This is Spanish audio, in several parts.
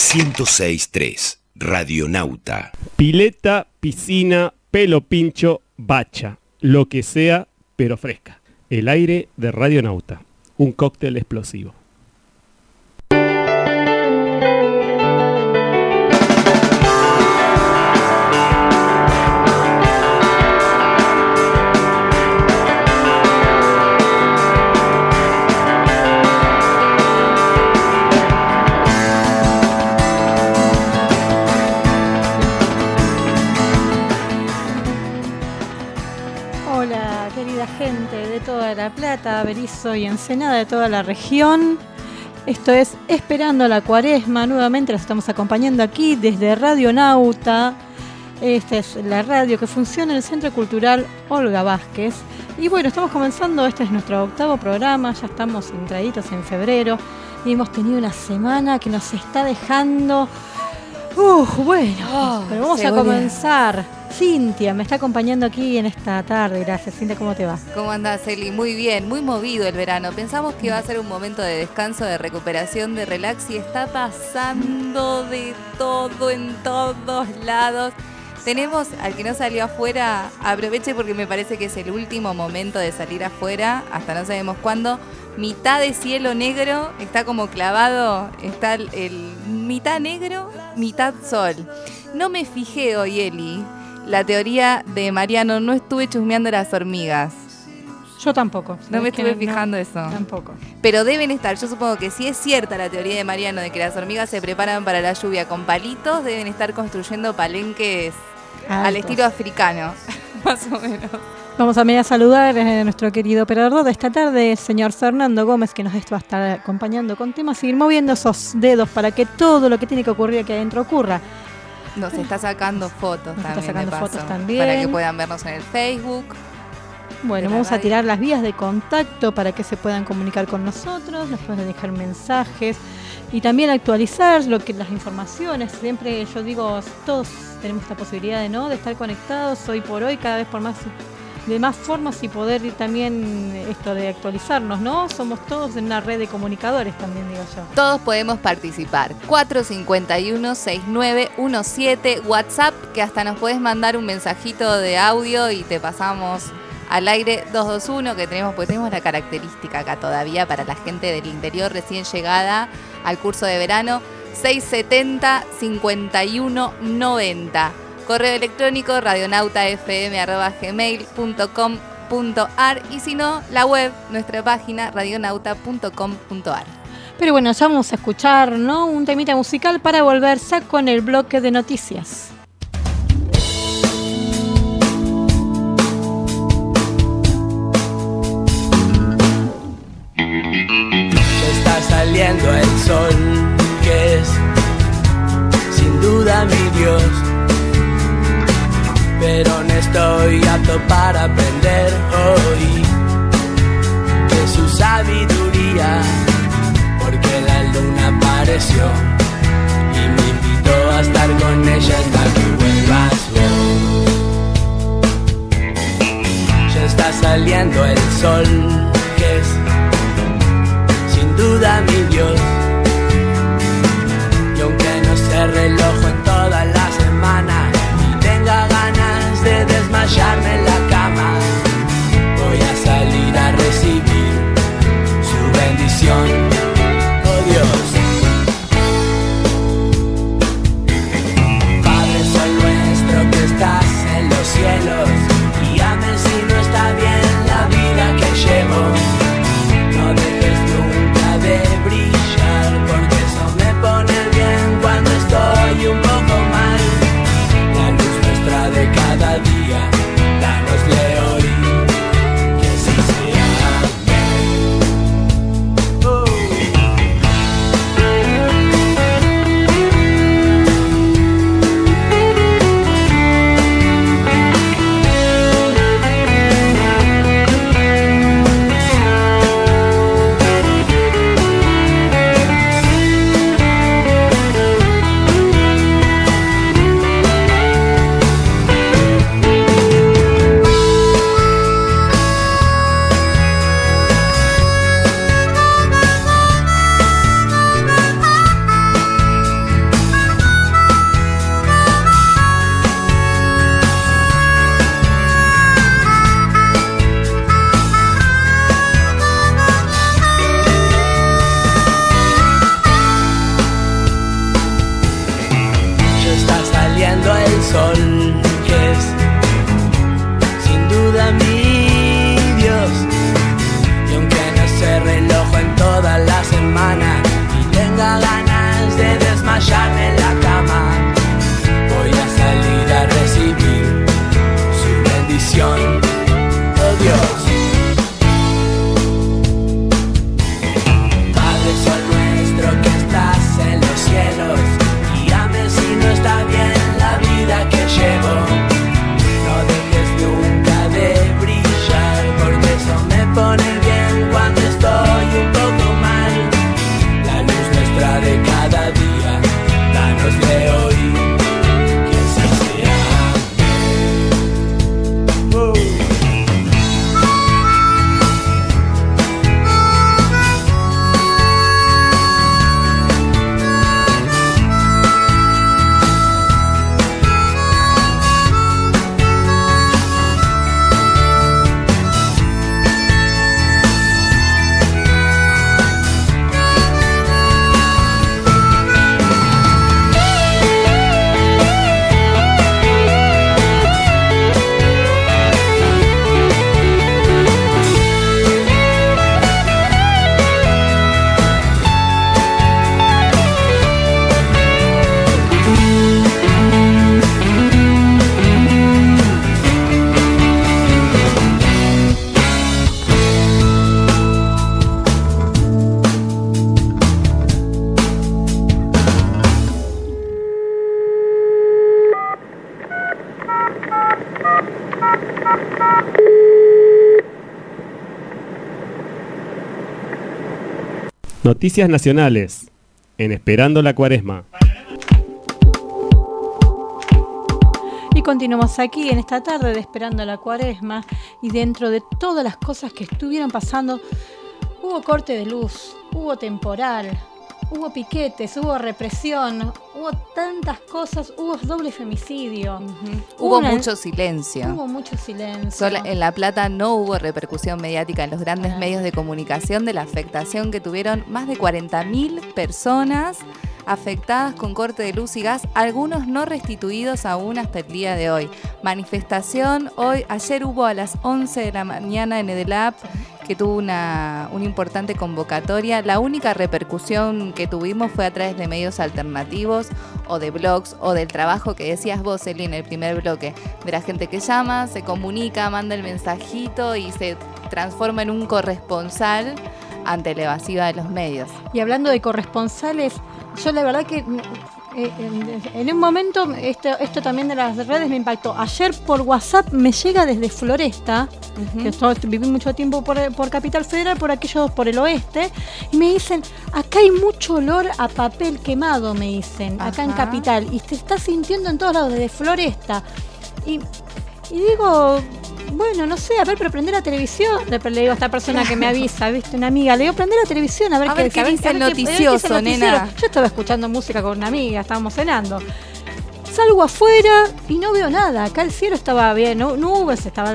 106.3 Radionauta. Pileta, piscina, pelo pincho, bacha. Lo que sea, pero fresca. El aire de Radionauta. Un cóctel explosivo. La Plata, Berisso y Ensenada, de toda la región. Esto es Esperando la Cuaresma. Nuevamente los estamos acompañando aquí desde Radionauta. Esta es la radio que funciona en el Centro Cultural Olga Vázquez. Y bueno, estamos comenzando, este es nuestro 8º programa, ya estamos entraditos en febrero y hemos tenido una semana que nos está dejando... pero vamos a comenzar. Cintia me está acompañando aquí en esta tarde. Gracias, Cintia, ¿cómo te va? ¿Cómo andás, Eli? Muy bien, muy movido el verano. Pensamos que iba a ser un momento de descanso, de recuperación, de relax, y está pasando de todo en todos lados. Tenemos, al que no salió afuera, aproveche porque me parece que es el último momento de salir afuera, hasta no sabemos cuándo. Mitad de cielo negro, está como clavado, está el mitad negro, mitad sol. No me fijé hoy, Eli, la teoría de Mariano, no estuve chusmeando las hormigas. Yo tampoco. No me estuve fijando eso. Tampoco. Pero deben estar, yo supongo que si es cierta la teoría de Mariano de que las hormigas se preparan para la lluvia con palitos, deben estar construyendo palenques altos, al estilo africano, más o menos. Vamos a saludar a nuestro querido operador de esta tarde, el señor Fernando Gómez, que nos va a estar acompañando con temas, y ir moviendo esos dedos para que todo lo que tiene que ocurrir aquí adentro ocurra. Nos está sacando fotos también, para que puedan vernos en el Facebook. Bueno, vamos a tirar las vías de contacto para que se puedan comunicar con nosotros, nos pueden dejar mensajes y también actualizar las informaciones. Siempre yo digo, todos tenemos esta posibilidad de estar conectados hoy por hoy, cada vez de más formas, y poder ir también esto de actualizarnos, ¿no? Somos todos en una red de comunicadores también, digo yo. Todos podemos participar. 451-6917, WhatsApp, que hasta nos podés mandar un mensajito de audio y te pasamos al aire. 221, que tenemos la característica acá todavía para la gente del interior recién llegada al curso de verano. 670-5190. Correo electrónico radionautafm@gmail.com.ar, y si no, la web, nuestra página radionauta.com.ar. Pero bueno, ya vamos a escuchar, ¿no?, un temita musical para volver ya con el bloque de noticias. Ya está saliendo el sol, que es sin duda mi Dios. Pero no estoy apto para aprender hoy de su sabiduría, porque la luna apareció y me invitó a estar con ella hasta que vuelvas vos. Ya está saliendo el sol, que es sin duda mi Dios. Y aunque no sé reloj en toda la semana y tenga ganas de desmayarme en la cama, voy a salir a recibir su bendición, oh Dios. Padre Sol nuestro que estás en los cielos, guíame si no está bien la vida que llevo, no dejes nunca de brillar. sol, que es sin duda mi Dios. Y aunque no cerre el ojo en toda la semana y tenga ganas de desmayarme en la cama, voy a salir a recibir su bendición, oh Dios. Padre Sol nuestro que estás en los cielos, guíame si no está bien la vida que llevo. No dejes nunca de brillar, porque eso me pone bien cuando estoy un poco mal. La luz nuestra de cada día, danosle hoy, que así sea. Noticias nacionales en Esperando la Cuaresma. Y continuamos aquí en esta tarde de Esperando la Cuaresma, y dentro de todas las cosas que estuvieron pasando, hubo corte de luz, hubo temporal, hubo piquetes, hubo represión, hubo tantas cosas, hubo doble femicidio. Hubo mucho silencio. Hubo mucho silencio. En La Plata no hubo repercusión mediática en los grandes medios de comunicación de la afectación que tuvieron más de 40.000 personas afectadas con corte de luz y gas, algunos no restituidos aún hasta el día de hoy. Manifestación ayer hubo a las 11 de la mañana en Edelap, que tuvo una importante convocatoria. La única repercusión que tuvimos fue a través de medios alternativos o de blogs o del trabajo que decías vos, Eli, en el primer bloque, de la gente que llama, se comunica, manda el mensajito y se transforma en un corresponsal ante la evasiva de los medios. Y hablando de corresponsales, yo la verdad que en un momento esto también de las redes me impactó. Ayer por WhatsApp me llega desde Floresta, que yo viví mucho tiempo por Capital Federal, por el oeste, y me dicen, acá hay mucho olor a papel quemado, me dicen, acá en Capital, y se está sintiendo en todos lados, desde Floresta. Y digo, bueno, no sé, a ver, pero prender la televisión. Le digo a esta persona que me avisa, ¿viste? Una amiga, le digo, prender la televisión, a ver qué dice el noticioso, nena. Yo estaba escuchando música con una amiga, estábamos cenando. Salgo afuera y no veo nada. Acá el cielo estaba bien, nubes, estaba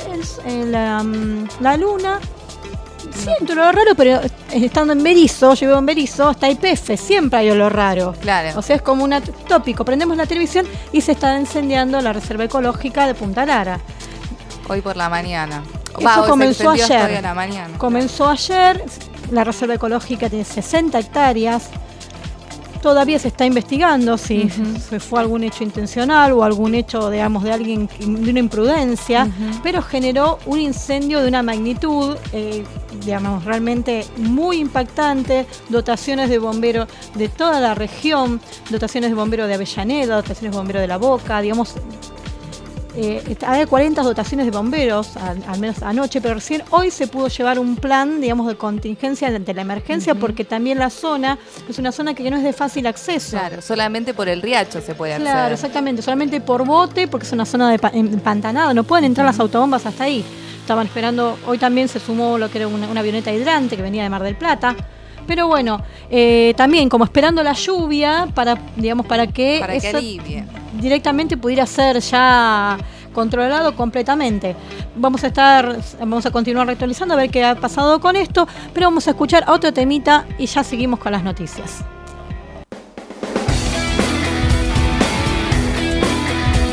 la luna. Siento olor raro, pero estando en Berizo, yo vivo en Berizo, está IPF, siempre hay olor raro. Claro. O sea, es como un tópico. Prendemos la televisión y se está encendiendo la reserva ecológica de Punta Lara. Hoy por la mañana. Eso comenzó ayer. La mañana. Comenzó ayer. La reserva ecológica tiene 60 hectáreas. Todavía se está investigando si fue algún hecho intencional o algún hecho, digamos, de alguien, de una imprudencia, pero generó un incendio de una magnitud, digamos, realmente muy impactante. Dotaciones de bomberos de toda la región, dotaciones de bomberos de Avellaneda, dotaciones de bomberos de La Boca, digamos. Había 40 dotaciones de bomberos, al menos anoche, pero recién hoy se pudo llevar un plan, digamos, de contingencia ante la emergencia, porque también la zona es una zona que no es de fácil acceso. Claro, solamente por el riacho se puede acceder. Claro, exactamente, solamente por bote, porque es una zona empantanada, no pueden entrar las autobombas hasta ahí. Estaban esperando, hoy también se sumó lo que era una avioneta hidrante que venía de Mar del Plata. Pero bueno, también como esperando la lluvia para que alivie. Directamente pudiera ser ya controlado completamente. Vamos a continuar actualizando a ver qué ha pasado con esto, pero vamos a escuchar otro temita y ya seguimos con las noticias.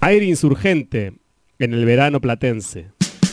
Aire insurgente en el verano platense.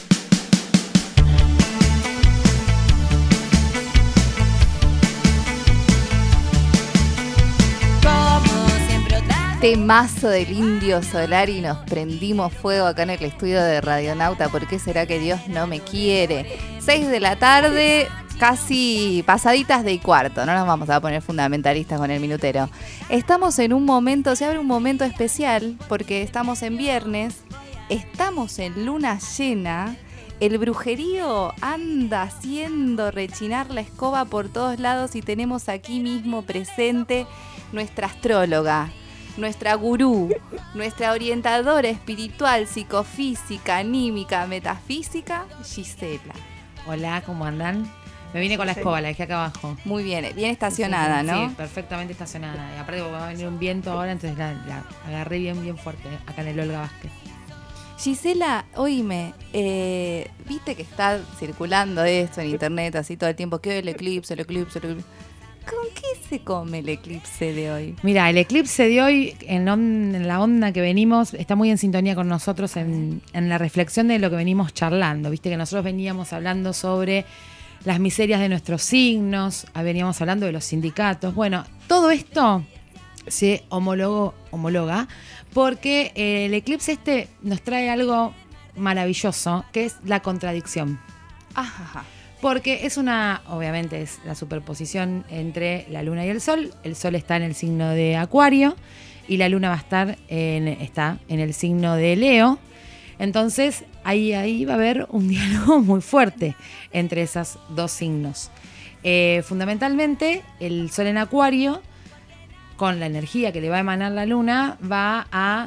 Temazo del Indio Solari y nos prendimos fuego acá en el estudio de Radionauta. ¿Por qué será que Dios no me quiere? 6 de la tarde, casi pasaditas de y cuarto. No nos vamos a poner fundamentalistas con el minutero. Estamos en un momento, se abre un momento especial porque estamos en viernes, estamos en luna llena. El brujerío anda haciendo rechinar la escoba por todos lados y tenemos aquí mismo presente nuestra astróloga, nuestra gurú, nuestra orientadora espiritual, psicofísica, anímica, metafísica, Gisela. Hola, ¿cómo andan? Me vine con la escoba, la dejé acá abajo. Muy bien, bien estacionada, ¿no? Sí, perfectamente estacionada. Y aparte va a venir un viento ahora, entonces la agarré bien fuerte acá en el Olga Vázquez. Gisela, oíme, viste que está circulando esto en internet así todo el tiempo, que el eclipse. ¿Con qué se come el eclipse de hoy? Mira, el eclipse de hoy, en la onda que venimos, está muy en sintonía con nosotros en la reflexión de lo que venimos charlando. Viste que nosotros veníamos hablando sobre las miserias de nuestros signos, veníamos hablando de los sindicatos. Bueno, todo esto se homologa porque el eclipse nos trae algo maravilloso, que es la contradicción. Ajá. Porque obviamente es la superposición entre la luna y el sol. El sol está en el signo de Acuario y la luna está en el signo de Leo. Entonces ahí va a haber un diálogo muy fuerte entre esos dos signos. Fundamentalmente el sol en Acuario, con la energía que le va a emanar la luna, va a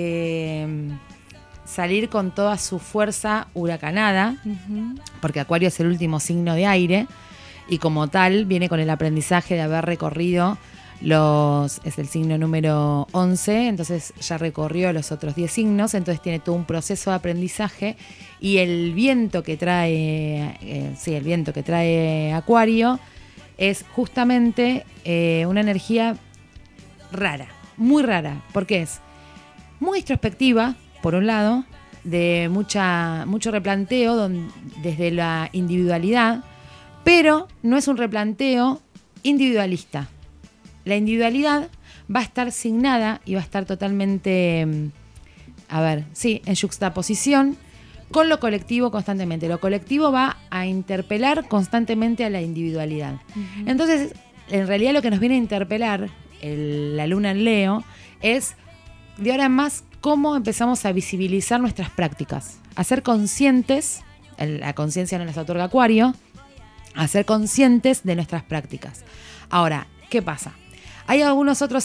salir con toda su fuerza huracanada, porque Acuario es el último signo de aire y como tal viene con el aprendizaje de haber recorrido es el signo número 11, entonces ya recorrió los otros 10 signos, entonces tiene todo un proceso de aprendizaje y el viento que trae Acuario es justamente una energía rara, muy rara, porque es muy introspectiva, por un lado, de mucho replanteo desde la individualidad, pero no es un replanteo individualista. La individualidad va a estar signada y va a estar totalmente, en yuxtaposición con lo colectivo constantemente. Lo colectivo va a interpelar constantemente a la individualidad. Uh-huh. Entonces, en realidad lo que nos viene a interpelar la luna en Leo es, de ahora en más, cómo empezamos a visibilizar nuestras prácticas, a ser conscientes, la conciencia nos las otorga Acuario, a ser conscientes de nuestras prácticas. Ahora, ¿qué pasa? Hay algunos otros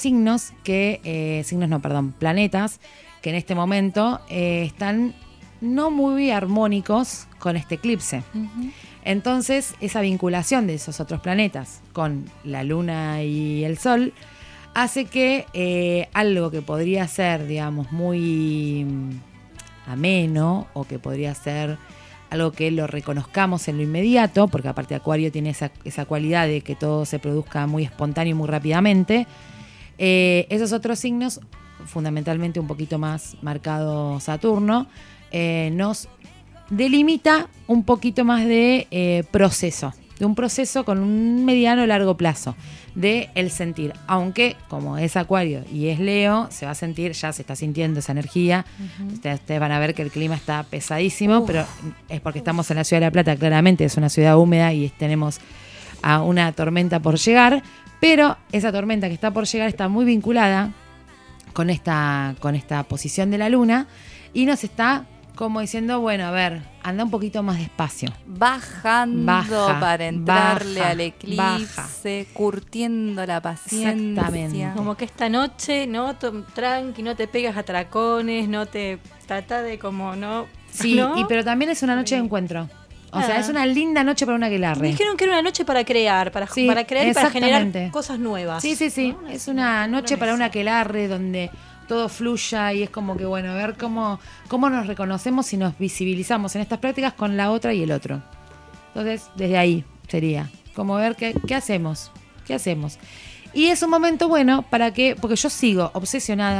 planetas, que en este momento están no muy armónicos con este eclipse. Uh-huh. Entonces, esa vinculación de esos otros planetas con la luna y el sol hace que algo que podría ser, digamos, muy ameno o que podría ser algo que lo reconozcamos en lo inmediato, porque aparte Acuario tiene esa cualidad de que todo se produzca muy espontáneo y muy rápidamente, esos otros signos, fundamentalmente un poquito más marcado Saturno, nos delimita un poquito más de proceso, de un proceso con un mediano o largo plazo de el sentir, aunque como es Acuario y es Leo, se va a sentir, ya se está sintiendo esa energía. Uh-huh. Ustedes van a ver que el clima está pesadísimo, pero es porque estamos en la ciudad de La Plata, claramente es una ciudad húmeda y tenemos a una tormenta por llegar, pero esa tormenta que está por llegar está muy vinculada con esta posición de la luna y nos está como diciendo, bueno, a ver, anda un poquito más despacio. Bajando para entrarle al eclipse, curtiendo la paciencia. Exactamente. Como que esta noche, ¿no? Tranqui, no te pegas a tracones, no te trata de como, ¿no? Sí, ¿no? Pero también es una noche de encuentro. O sea, es una linda noche para un aquelarre. Me dijeron que era una noche para crear, para crear y para generar cosas nuevas. Sí. ¿no? Es una noche para un aquelarre donde todo fluya y es como que, bueno, a ver cómo nos reconocemos y nos visibilizamos en estas prácticas con la otra y el otro. Entonces, desde ahí sería como ver qué hacemos. Y es un momento bueno porque yo sigo obsesionada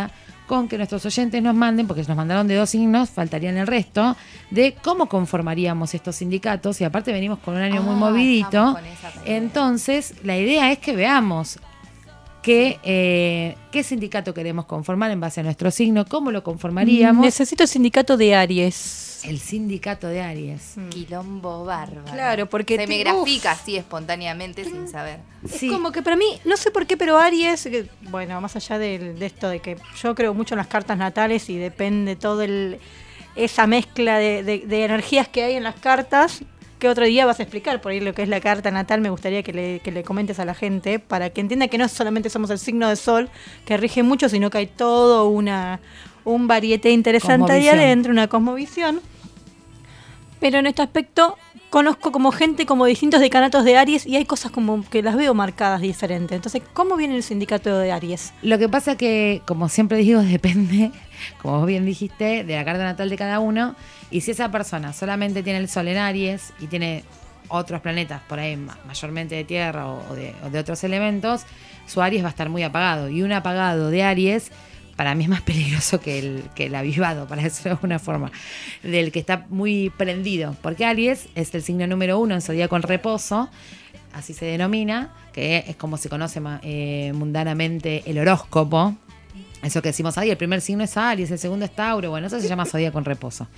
con que nuestros oyentes nos manden, porque nos mandaron de 2 signos, faltarían el resto, de cómo conformaríamos estos sindicatos. Y aparte venimos con un año muy movidito. Estamos con esa pelea. Entonces, la idea es que veamos qué sindicato queremos conformar en base a nuestro signo, cómo lo conformaríamos. Necesito el sindicato de Aries. El sindicato de Aries. Quilombo bárbaro. Claro, porque se me grafica así espontáneamente sin saber. Es como que para mí, no sé por qué, pero Aries, bueno, más allá de esto de que yo creo mucho en las cartas natales y depende todo esa mezcla de energías que hay en las cartas, que otro día vas a explicar por ahí lo que es la carta natal. Me gustaría que le comentes a la gente para que entienda que no solamente somos el signo de sol que rige mucho, sino que hay todo un varieté interesante ahí Cosmovisión. adentro, una cosmovisión. Pero en este aspecto conozco como gente como distintos decanatos de Aries y hay cosas como que las veo marcadas diferentes. Entonces, ¿cómo viene el sindicato de Aries? Lo que pasa que, como siempre digo, depende, como vos bien dijiste, de la carta natal de cada uno. Y si esa persona solamente tiene el sol en Aries y tiene otros planetas por ahí, mayormente de tierra o de otros elementos, su Aries va a estar muy apagado. Y un apagado de Aries, para mí es más peligroso que el avivado, para decirlo de alguna forma, del que está muy prendido. Porque Aries es el signo número 1 en zodíaco en reposo, así se denomina, que es como se conoce mundanamente el horóscopo. Eso que decimos, el primer signo es Aries, el segundo es Tauro, bueno, eso se llama zodíaco en reposo.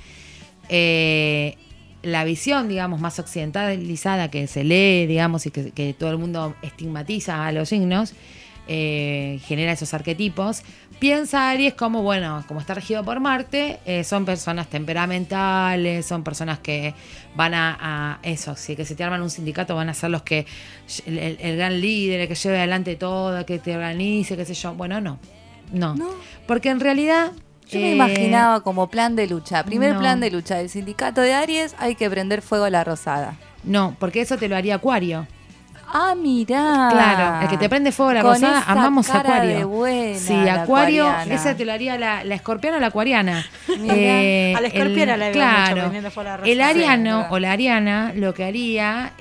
La visión, digamos, más occidentalizada que se lee, digamos, y que todo el mundo estigmatiza a los signos, genera esos arquetipos. Piensa Aries como, bueno, como está regido por Marte, son personas temperamentales, son personas que van a eso, si que se te arman un sindicato van a ser los que, el gran líder, el que lleve adelante todo, que te organice, qué sé yo. Bueno, no, porque en realidad... Yo me imaginaba como plan de lucha. Primer no. plan de lucha del sindicato de Aries, hay que prender fuego a la rosada. No, porque eso te lo haría Acuario. Ah, mirá. Claro, el que te prende fuego a la Con rosada, esa amamos a cara Acuario. de buena, sí, la Acuario, acuariana. esa te lo haría la escorpiana o la acuariana. A la escorpiona la veo mucho claro, prendiendo fuego a la rosada. el ariano Sí, o la ariana lo que haría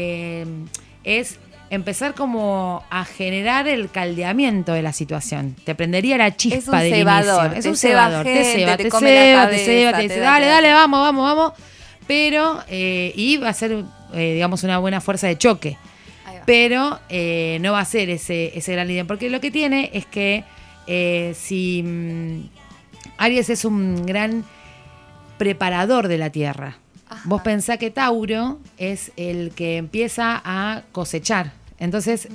es empezar como a generar el caldeamiento de la situación. Te prendería la chispa Es un del cebador, inicio. Es te un ceba cebador. gente, Te ceba, te te come la ceba, cabeza, te ceba, te te dice, da- dale, vamos. Pero, y va a ser, digamos, una buena fuerza de choque. Ahí va. Pero no va a ser ese gran líder. Porque lo que tiene es que si Aries es un gran preparador de la Tierra. Ajá. Vos pensás que Tauro es el que empieza a cosechar. Entonces,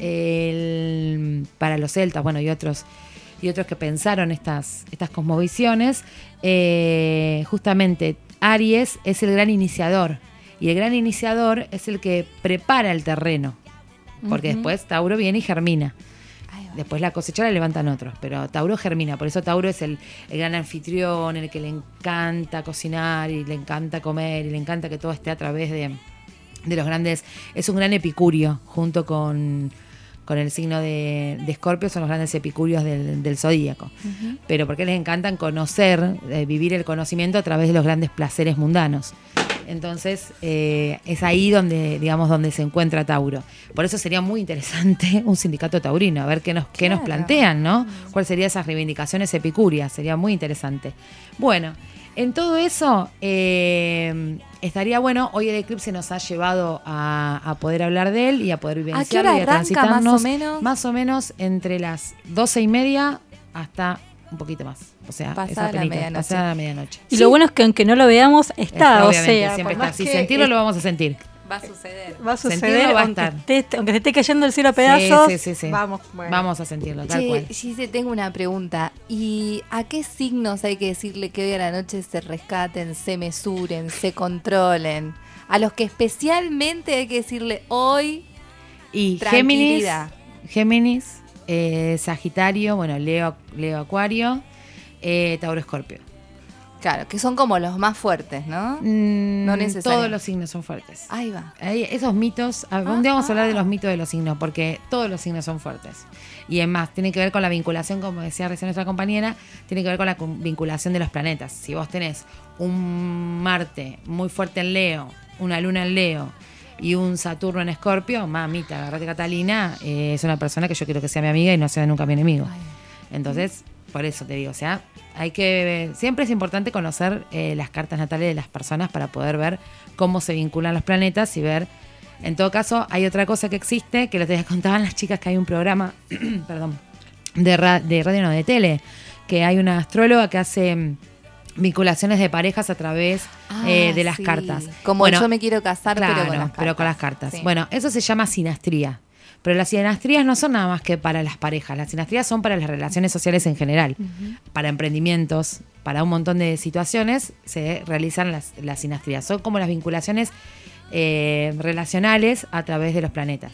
para los celtas, bueno, y otros que pensaron estas cosmovisiones, justamente Aries es el gran iniciador. Y el gran iniciador es el que prepara el terreno. Porque después Tauro viene y germina. Ahí va. Después la cosecha la levantan otros, pero Tauro germina. Por eso Tauro es el gran anfitrión, el que le encanta cocinar y le encanta comer y le encanta que todo esté a través de los grandes. Es un gran epicurio junto con el signo de Escorpio, son los grandes epicúreos del zodíaco. Pero porque les encantan conocer, vivir el conocimiento a través de los grandes placeres mundanos. Entonces, es ahí donde se encuentra Tauro. Por eso sería muy interesante un sindicato taurino, a ver qué nos plantean, ¿no? ¿Cuáles serían esas reivindicaciones epicúreas? Sería muy interesante. Bueno, en todo eso, estaría bueno. Hoy el eclipse nos ha llevado a poder hablar de él y a poder vivenciarlo hora y a arranca, transitarnos más o menos? más o menos entre las 12:30 hasta un poquito más. O sea, Pasada esa la penita, medianoche. pasada la medianoche. Y lo bueno es que aunque no lo veamos, está, o Obviamente, sea, siempre por está. más Si que sentirlo lo vamos a sentir. Va a suceder. va a sentirlo suceder, va a aunque estar. aunque se esté cayendo el cielo a pedazos, Sí. vamos, bueno. Vamos a sentirlo, tal cual. Che, Gise, tengo una pregunta. ¿Y a qué signos hay que decirle que hoy a la noche se rescaten, se mesuren, se controlen? A los que especialmente hay que decirle hoy, Y tranquilidad. Géminis, Sagitario, bueno, Leo Acuario, Tauro Escorpio. claro, que son como los más fuertes, ¿no? No necesariamente. Todos los signos son fuertes. Ahí va. Esos mitos, un día vamos a hablar de los mitos de los signos, porque todos los signos son fuertes. Y es más, tiene que ver con la vinculación, como decía recién nuestra compañera, tiene que ver con la vinculación de los planetas. Si vos tenés un Marte muy fuerte en Leo, una Luna en Leo y un Saturno en Escorpio, mamita, agarrate Catalina, es una persona que yo quiero que sea mi amiga y no sea nunca mi enemigo. Entonces, Por eso te digo, o sea, siempre es importante conocer las cartas natales de las personas para poder ver cómo se vinculan los planetas y ver. En todo caso, hay otra cosa que existe, que les contaban las chicas, que hay un programa, perdón, de radio, no, de tele, que hay una astróloga que hace vinculaciones de parejas a través de las cartas. Como Yo me quiero casar, claro, pero con las cartas. Sí. Bueno, eso se llama sinastría. Pero las sinastrías no son nada más que para las parejas. Las sinastrías son para las relaciones sociales en general. Para emprendimientos, para un montón de situaciones se realizan las sinastrías. Son como las vinculaciones relacionales a través de los planetas.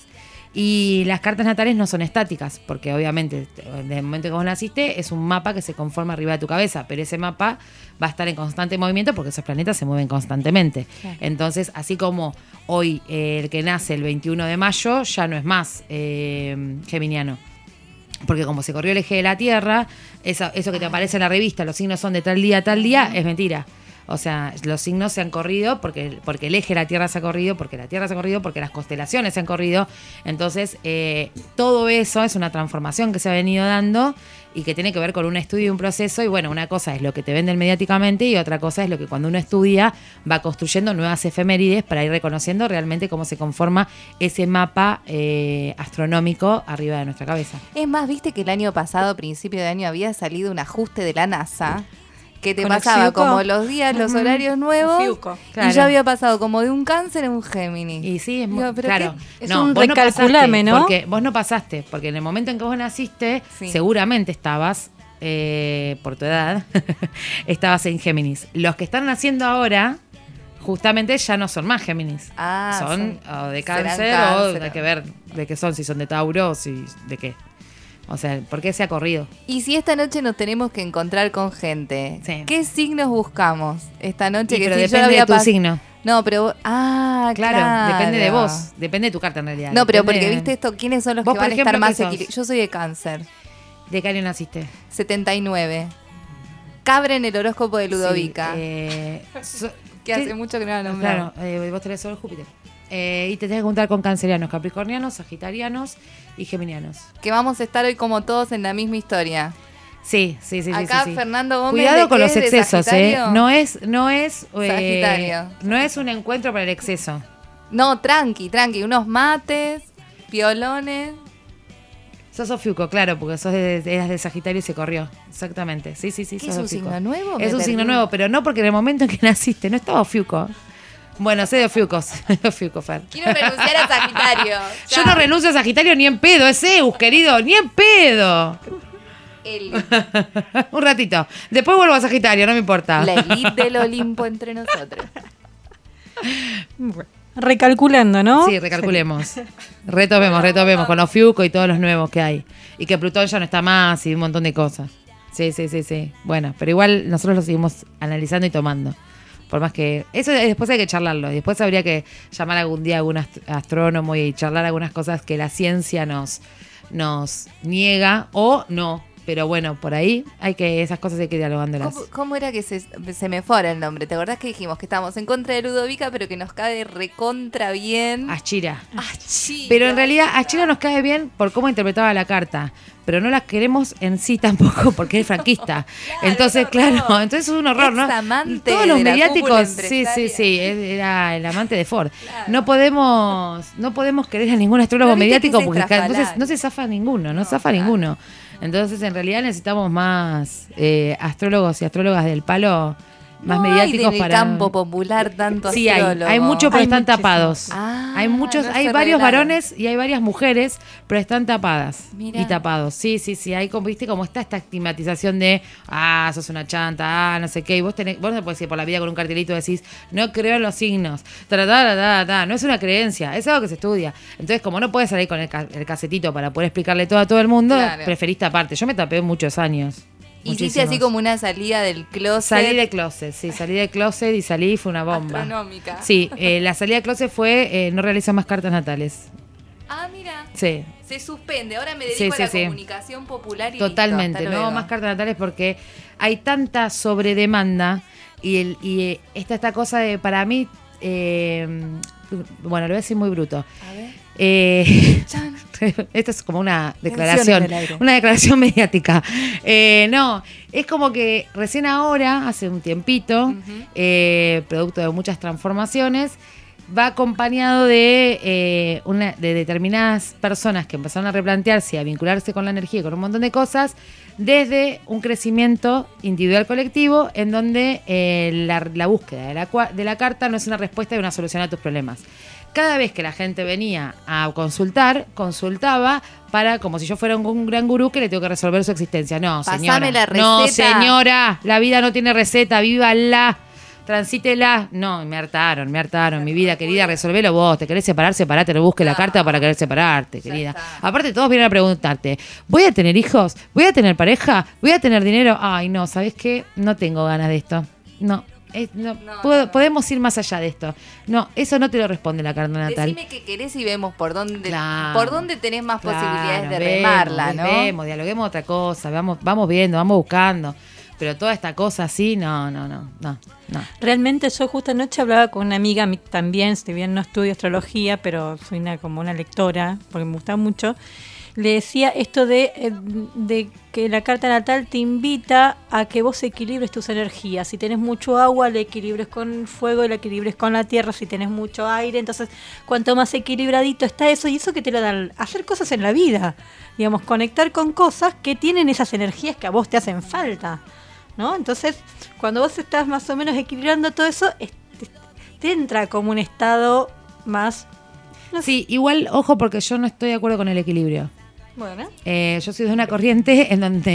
Y las cartas natales no son estáticas, porque obviamente desde el momento que vos naciste es un mapa que se conforma arriba de tu cabeza, pero ese mapa va a estar en constante movimiento porque esos planetas se mueven constantemente. Claro. Entonces, así como hoy el que nace el 21 de mayo ya no es más geminiano, porque como se corrió el eje de la Tierra, eso que te aparece en la revista, los signos son de tal día a tal día, es mentira. O sea, los signos se han corrido porque el eje de la Tierra se ha corrido, porque la Tierra se ha corrido, porque las constelaciones se han corrido. Entonces, todo eso es una transformación que se ha venido dando y que tiene que ver con un estudio y un proceso. Y bueno, una cosa es lo que te venden mediáticamente y otra cosa es lo que cuando uno estudia va construyendo nuevas efemérides para ir reconociendo realmente cómo se conforma ese mapa astronómico arriba de nuestra cabeza. Es más, viste que el año pasado, principio de año, había salido un ajuste de la NASA que te con pasaba como los días, los horarios nuevos, claro. Y yo había pasado como de un Cáncer a un Géminis. Y sí, es muy claro. Es un recalculame, ¿no? Porque vos no pasaste, porque en el momento en que vos naciste, seguramente estabas, por tu edad, estabas en Géminis. Los que están naciendo ahora, justamente ya no son más Géminis. Son o de Cáncer o hay que ver de qué son, si son de Tauro o si de qué. O sea, ¿por qué se ha corrido? Y si esta noche nos tenemos que encontrar con gente, ¿qué signos buscamos esta noche? Pero depende de tu signo. No, pero... claro. Depende de vos. Depende de tu carta en realidad. No, pero porque viste esto, ¿quiénes son los que van a estar más equilibrados? Yo soy de Cáncer. ¿De qué año naciste? 79. Cabra en el horóscopo de Ludovica. Que hace mucho que no la nombramos. Claro, vos tenés Sol, Júpiter. Y te tenés que juntar con cancerianos, capricornianos, sagitarianos y geminianos. Que vamos a estar hoy como todos en la misma historia. Sí. Acá sí. Fernando Gómez. Cuidado con los excesos, No es Sagitario. No es un encuentro para el exceso. No, tranqui. Unos mates, violones. Sos Ofiuco, claro, porque eras de Sagitario y se corrió. Exactamente. Sí. ¿Es un signo nuevo? Es un signo nuevo, pero no porque en el momento en que naciste no estaba Ofiuco. Bueno, sé de Ofiucos. Ofiuco, Fer. Quiero renunciar a Sagitario. Yo no renuncio a Sagitario ni en pedo, es Zeus, querido, ni en pedo. Un ratito. Después vuelvo a Sagitario, no me importa. La elite del Olimpo entre nosotros. Recalculando, ¿no? Sí, recalculemos. Retomemos con Ofiuco y todos los nuevos que hay. Y que Plutón ya no está más y un montón de cosas. Sí. Bueno, pero igual nosotros lo seguimos analizando y tomando. Por más que... Eso después hay que charlarlo. Después habría que llamar algún día a algún astrónomo y charlar algunas cosas que la ciencia nos niega o no. Pero bueno, por ahí esas cosas hay que ir dialogándolas. ¿Cómo era que se me fuera el nombre? ¿Te acordás que dijimos que estábamos en contra de Ludovica, pero que nos cae recontra bien? Aschira. Pero en realidad Aschira nos cae bien por cómo interpretaba la carta. Pero no la queremos en sí tampoco porque es franquista. Entonces es un horror, ¿no? Amante todos los de mediáticos, sí, era el amante de Ford. Claro. No podemos querer a ningún astrólogo mediático porque entonces no se zafa ninguno, no zafa ninguno. Entonces, en realidad necesitamos más astrólogos y astrólogas del palo, más mediáticos para... el campo popular tanto sí, astrólogo. hay muchos, pero están tapados. Hay varios varones y hay varias mujeres, pero están tapadas. Mirá. Y tapados. Sí. Hay como, viste, como está esta estigmatización de, sos una chanta, no sé qué. Y vos no podés ir por la vida con un cartelito y decís, no creo en los signos. No es una creencia, es algo que se estudia. Entonces, como no puedes salir con el casetito para poder explicarle todo a todo el mundo, preferís taparte. Yo me tapé muchos años. Hiciste así como una salida del closet. Salí del closet y fue una bomba. Astronómica. Sí, la salida del closet fue no realizar más cartas natales. Mira. Sí. Se suspende, ahora me dedico a la comunicación popular y totalmente, listo, no más cartas natales porque hay tanta sobredemanda y esta cosa de, para mí, bueno, lo voy a decir muy bruto. A ver. Esto es como una declaración mediática. No, es como que recién ahora, hace un tiempito, producto de muchas transformaciones, va acompañado de determinadas personas que empezaron a replantearse y a vincularse con la energía y con un montón de cosas, desde un crecimiento individual colectivo, en donde la búsqueda de la carta no es una respuesta y una solución a tus problemas. Cada vez que la gente venía a consultaba para, como si yo fuera un gran gurú que le tengo que resolver su existencia. No, Pasame señora. la receta. No, señora. La vida no tiene receta. Vívala. Transítela. No, me hartaron. Mi vida querida, resolvelo vos. ¿Te querés separar? Separate. No busques la carta para querer separarte, querida. Aparte, todos vienen a preguntarte, ¿voy a tener hijos? ¿Voy a tener pareja? ¿Voy a tener dinero? Ay, no, ¿sabés qué? No tengo ganas de esto. No. Podemos ir más allá de esto. No, eso no te lo responde la carta natal. Decime qué querés y vemos por dónde tenés más Claro, posibilidades de remarla, ¿no? Vemos, dialoguemos otra cosa, vamos viendo, vamos buscando. Pero toda esta cosa así, no. Realmente yo justo anoche hablaba con una amiga también, si bien no estudio astrología, pero soy como una lectora, porque me gusta mucho. Le decía esto de que la carta natal te invita a que vos equilibres tus energías. Si tenés mucho agua, la equilibres con fuego y la equilibres con la tierra. Si tenés mucho aire, entonces cuanto más equilibradito está eso, y eso que te lo dan, hacer cosas en la vida. Digamos, conectar con cosas que tienen esas energías que a vos te hacen falta, ¿no? Entonces, cuando vos estás más o menos equilibrando todo eso, te entra como un estado más... Sí, igual, ojo, porque yo no estoy de acuerdo con el equilibrio. Bueno. Yo soy de una corriente en donde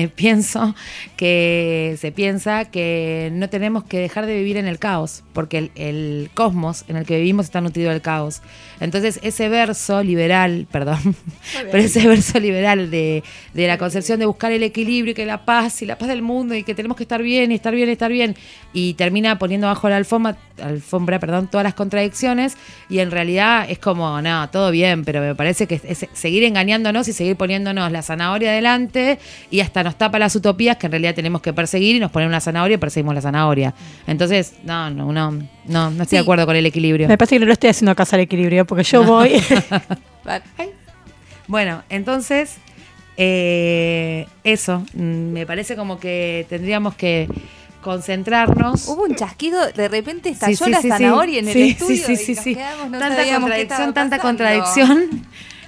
se piensa que no tenemos que dejar de vivir en el caos, porque el cosmos en el que vivimos está nutrido del caos. Entonces, ese verso liberal, ese verso liberal de la concepción de buscar el equilibrio y que la paz del mundo y que tenemos que estar bien, y termina poniendo bajo la alfombra, todas las contradicciones, y en realidad es como, no, todo bien, pero me parece que es seguir engañándonos y seguir poniéndonos la zanahoria adelante, y hasta nos tapa las utopías que en realidad tenemos que perseguir, y nos ponen una zanahoria y perseguimos la zanahoria. Entonces, no estoy de acuerdo con el equilibrio. Me parece que no lo estoy haciendo caso al equilibrio, porque yo voy... Bueno, entonces, eso, me parece como que tendríamos que concentrarnos. Hubo un chasquido, de repente estalló la zanahoria en el estudio. Sí. Tanta contradicción.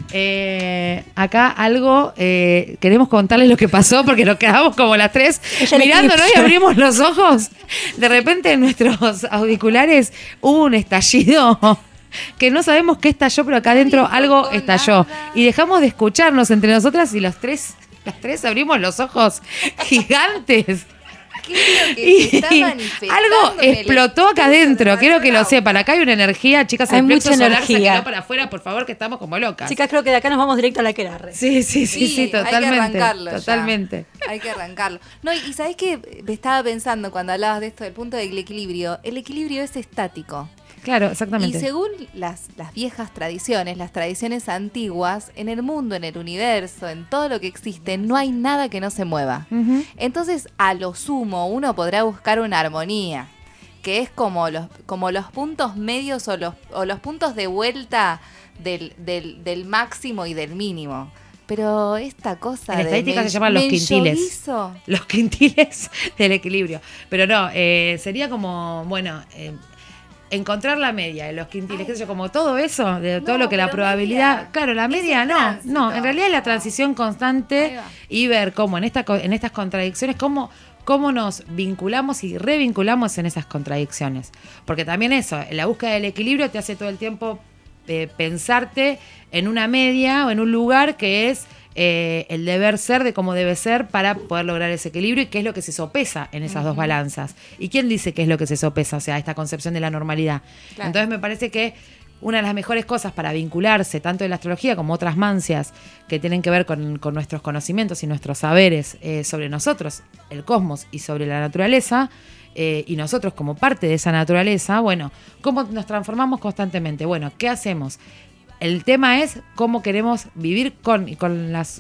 Acá algo, queremos contarles lo que pasó, porque nos quedamos como las tres mirándonos y abrimos los ojos. De repente en nuestros auriculares hubo un estallido que no sabemos qué estalló, pero acá adentro algo estalló. Y dejamos de escucharnos entre nosotras, y las tres abrimos los ojos gigantes. ¿Qué es lo que se está manifestando? Algo explotó acá adentro, quiero que lo sepan. Acá hay una energía, chicas, hay el mucha plexo solar energía. se quedó para afuera, por favor, que estamos como locas. Chicas, creo que de acá nos vamos directo a la Aquelarre. Sí, totalmente. Hay que arrancarlo. No, y ¿sabés qué? Me estaba pensando cuando hablabas de esto del punto del equilibrio. El equilibrio es estático. Claro, exactamente. Y según las viejas tradiciones, las tradiciones antiguas, en el mundo, en el universo, en todo lo que existe, no hay nada que no se mueva. Uh-huh. Entonces, a lo sumo, uno podrá buscar una armonía, que es como los puntos medios o los puntos de vuelta del máximo y del mínimo. Pero esta cosa en estadística se llaman los quintiles. Los quintiles del equilibrio. Pero no, sería como, encontrar la media de los quintiles, qué sé yo, como todo eso, de todo lo que la probabilidad... Media. Claro, la media no, en realidad es la transición constante y ver cómo en estas contradicciones, cómo nos vinculamos y revinculamos en esas contradicciones. Porque también eso, la búsqueda del equilibrio te hace todo el tiempo pensarte en una media o en un lugar que es el deber ser de cómo debe ser para poder lograr ese equilibrio, y qué es lo que se sopesa en esas dos balanzas. ¿Y quién dice qué es lo que se sopesa? O sea, esta concepción de la normalidad. Claro. Entonces me parece que una de las mejores cosas para vincularse, tanto en la astrología como otras mancias que tienen que ver con nuestros conocimientos y nuestros saberes sobre nosotros, el cosmos y sobre la naturaleza, y nosotros como parte de esa naturaleza, ¿cómo nos transformamos constantemente? ¿Qué hacemos? El tema es cómo queremos vivir con las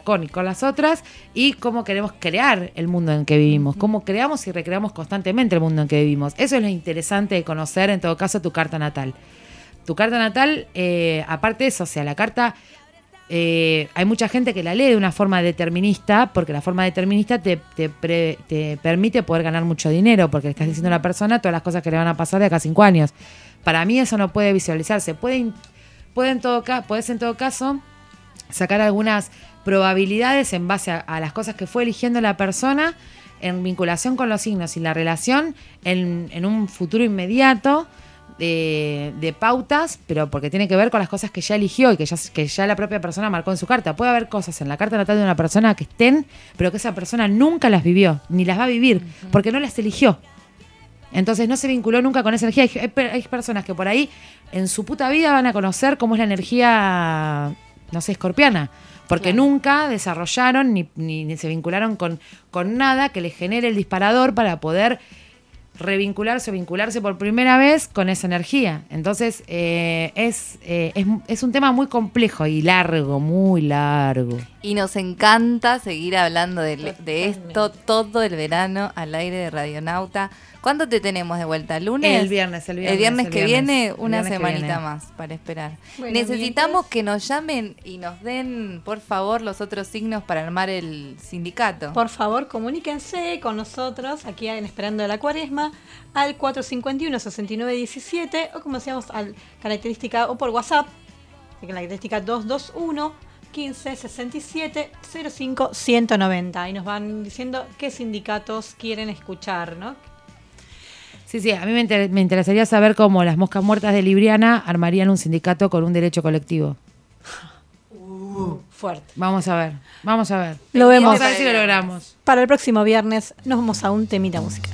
otras, y cómo queremos crear el mundo en que vivimos, cómo creamos y recreamos constantemente el mundo en que vivimos. Eso es lo interesante de conocer, en todo caso, tu carta natal. Tu carta natal, aparte de eso, o sea, la carta, hay mucha gente que la lee de una forma determinista, porque la forma determinista te permite poder ganar mucho dinero, porque le estás diciendo a la persona todas las cosas que le van a pasar de acá a 5 años. Para mí eso no puede visualizarse. Puedes en todo caso sacar algunas probabilidades en base a las cosas que fue eligiendo la persona en vinculación con los signos y la relación en un futuro inmediato de pautas, pero porque tiene que ver con las cosas que ya eligió y que ya la propia persona marcó en su carta. Puede haber cosas en la carta natal de una persona que estén, pero que esa persona nunca las vivió, ni las va a vivir, porque no las eligió. Entonces no se vinculó nunca con esa energía. Hay personas que por ahí en su puta vida van a conocer cómo es la energía, no sé, escorpiana, porque nunca desarrollaron ni se vincularon con nada que les genere el disparador para poder revincularse o vincularse por primera vez con esa energía. Entonces es un tema muy complejo y largo, muy largo. Y nos encanta seguir hablando de esto todo el verano al aire de Radionauta. ¿Cuándo te tenemos de vuelta? ¿El lunes? El viernes que viene, una semanita más para esperar. Bueno, necesitamos que nos llamen y nos den, por favor, los otros signos para armar el sindicato. Por favor, comuníquense con nosotros aquí en Esperando la Cuaresma al 451-6917 o como decíamos, al característica o por WhatsApp, la característica 221 15 67 05 190. Y nos van diciendo qué sindicatos quieren escuchar, ¿no? Sí, a mí me interesaría saber cómo las moscas muertas de Libriana armarían un sindicato con un derecho colectivo. Fuerte. Vamos a ver. Lo vemos. Vamos a ver si lo logramos. Para el próximo viernes nos vamos a un temita musical.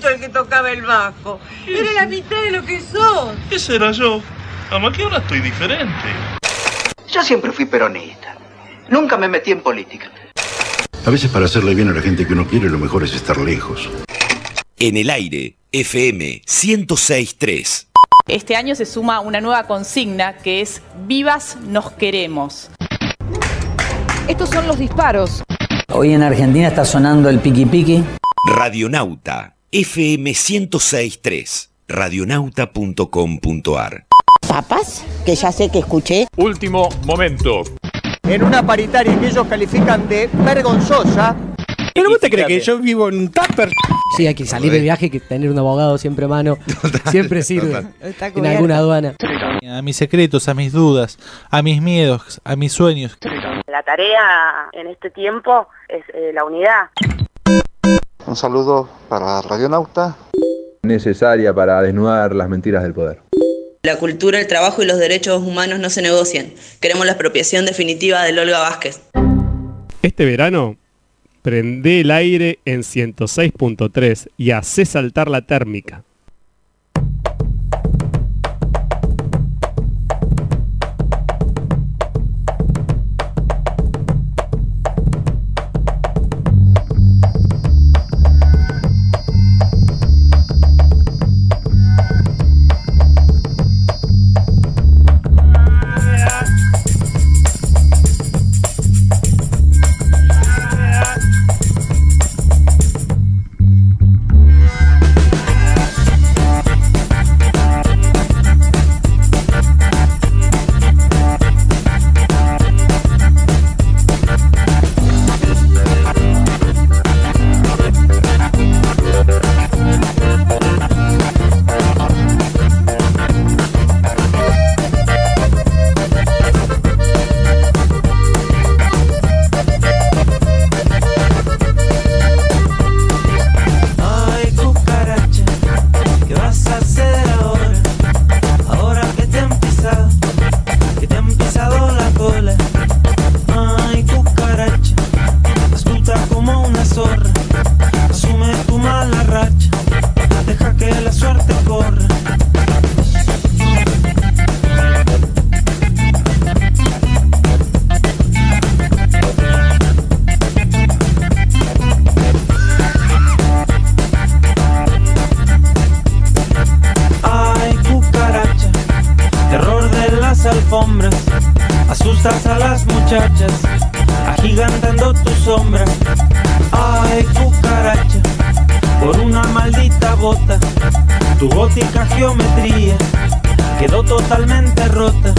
Tito el que tocaba el bajo. Era la mitad de lo que sos. Ese era yo. Ama que ahora estoy diferente. Yo siempre fui peronista. Nunca me metí en política. A veces para hacerle bien a la gente que uno quiere, lo mejor es estar lejos. En el aire, FM 106.3. Este año se suma una nueva consigna que es Vivas nos queremos. Estos son los disparos. Hoy en Argentina está sonando el piqui piqui. Radionauta, FM 106.3, radionauta.com.ar. ¿Papas? Que ya sé que escuché. Último momento. En una paritaria que ellos califican de vergonzosa. ¿Pero vos te crees que yo vivo en un tupper? Sí, hay que salir de viaje, que tener un abogado siempre a mano. Siempre sirve. En alguna aduana. A mis secretos, a mis dudas, a mis miedos, a mis sueños. La tarea en este tiempo es la unidad. Un saludo para Radionauta. Necesaria para desnudar las mentiras del poder. La cultura, el trabajo y los derechos humanos no se negocian. Queremos la expropiación definitiva de Olga Vázquez. Este verano, prende el aire en 106.3 y hacé saltar la térmica. Asustas a las muchachas, agigantando tu sombra. Ay, cucaracha, por una maldita bota, tu gótica geometría quedó totalmente rota.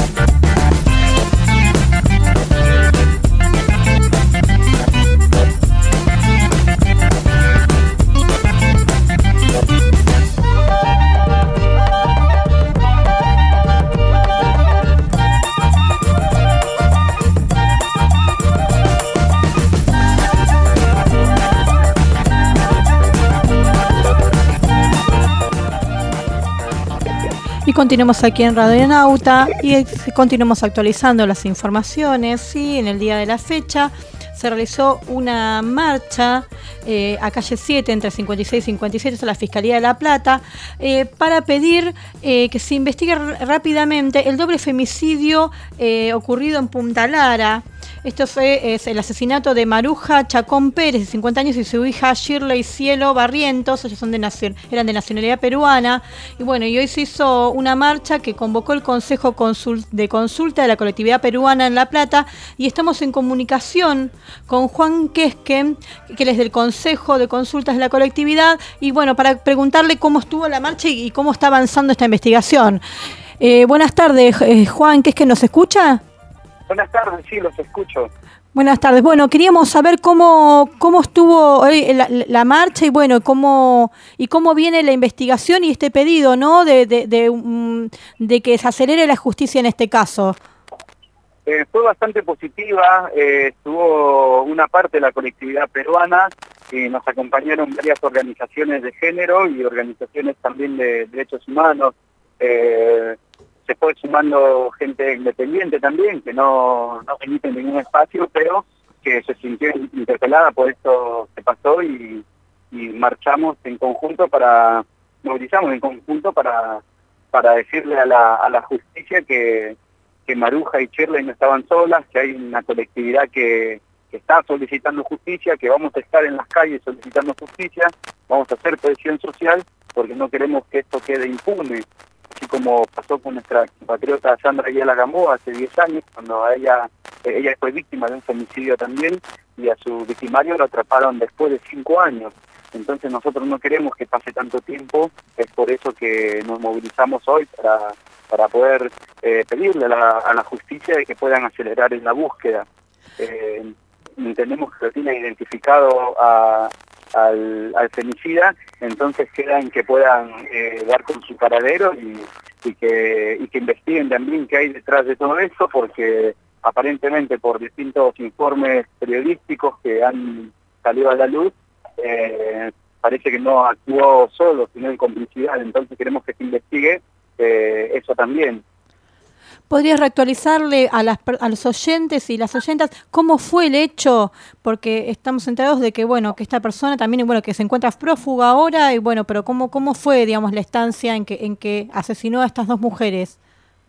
Y continuamos aquí en Radionauta y continuamos actualizando las informaciones. Sí, en el día de la fecha se realizó una marcha a calle 7 entre 56 y 57 a la Fiscalía de La Plata para pedir que se investigue rápidamente el doble femicidio ocurrido en Punta Lara. Esto es el asesinato de Maruja Chacón Pérez, de 50 años, y su hija Shirley Cielo Barrientos. Ellos eran de nacionalidad peruana. Y bueno, y hoy se hizo una marcha que convocó el Consejo de Consulta de la Colectividad Peruana en La Plata. Y estamos en comunicación con Juan Quesque, que él es del Consejo de Consultas de la Colectividad. Y bueno, para preguntarle cómo estuvo la marcha y cómo está avanzando esta investigación. Buenas tardes, Juan Quesque, ¿nos escucha? Buenas tardes, sí, los escucho. Buenas tardes. Bueno, queríamos saber cómo estuvo la marcha y bueno, cómo viene la investigación y este pedido, ¿no? De que se acelere la justicia en este caso. Fue bastante positiva, estuvo una parte de la colectividad peruana, nos acompañaron varias organizaciones de género y organizaciones también de derechos humanos. Se fue sumando gente independiente también, que no emite ningún espacio, pero que se sintió interpelada por esto que pasó y marchamos en conjunto movilizamos en conjunto para decirle a la justicia que Maruja y Shirley no estaban solas, que hay una colectividad que está solicitando justicia, que vamos a estar en las calles solicitando justicia, vamos a hacer presión social porque no queremos que esto quede impune, así como pasó con nuestra compatriota Sandra Ayala Gamboa hace 10 años, cuando ella fue víctima de un femicidio también, y a su victimario lo atraparon después de 5 años. Entonces nosotros no queremos que pase tanto tiempo, es por eso que nos movilizamos hoy para poder pedirle a la justicia de que puedan acelerar en la búsqueda. Entendemos que lo tiene identificado al femicida, entonces queda en que puedan dar con su paradero y que investiguen también qué hay detrás de todo esto, porque aparentemente por distintos informes periodísticos que han salido a la luz, parece que no actuó solo, sino en complicidad, entonces queremos que se investigue eso también. ¿Podrías reactualizarle a los oyentes y las oyentas cómo fue el hecho? Porque estamos enterados de que, bueno, que esta persona también, bueno, que se encuentra prófuga ahora, y bueno, pero ¿cómo fue, digamos, la estancia en que asesinó a estas dos mujeres?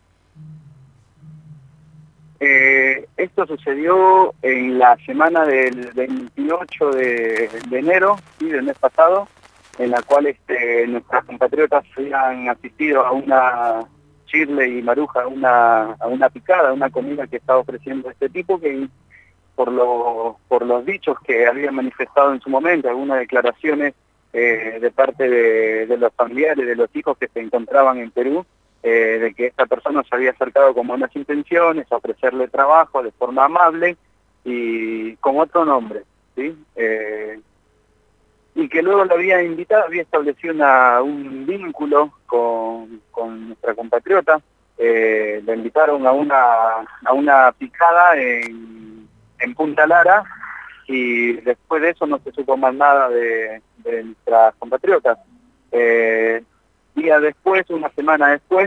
Esto sucedió en la semana del 28 de enero, ¿sí?, del mes pasado, en la cual nuestras compatriotas habían asistido a una Shirley y Maruja, a una picada, una comida que estaba ofreciendo este tipo, que por los dichos que habían manifestado en su momento, algunas declaraciones de parte de los familiares, de los hijos que se encontraban en Perú, de que esta persona se había acercado con buenas intenciones, a ofrecerle trabajo de forma amable y con otro nombre, ¿sí? Y que luego lo había invitado, había establecido un vínculo con nuestra compatriota, le invitaron a una picada en Punta Lara, y después de eso no se supo más nada de nuestras compatriotas. Día después, una semana después,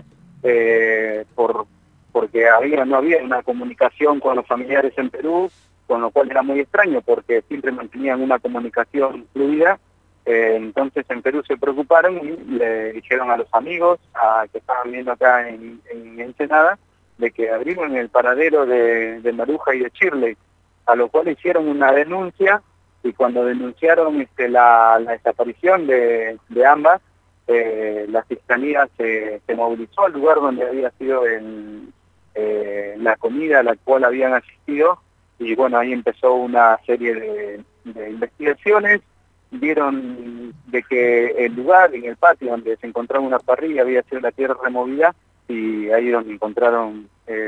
porque no había una comunicación con los familiares en Perú, con lo cual era muy extraño porque siempre mantenían una comunicación fluida. Entonces en Perú se preocuparon y le dijeron a los amigos que estaban viendo acá en Ensenada de que abrieron el paradero de Maruja y de Shirley, a lo cual hicieron una denuncia, y cuando denunciaron la desaparición de ambas, la fiscalía se movilizó al lugar donde había sido la comida a la cual habían asistido, y bueno, ahí empezó una serie de investigaciones. Vieron de que el lugar, en el patio donde se encontraba una parrilla, había sido la tierra removida, y ahí donde encontraron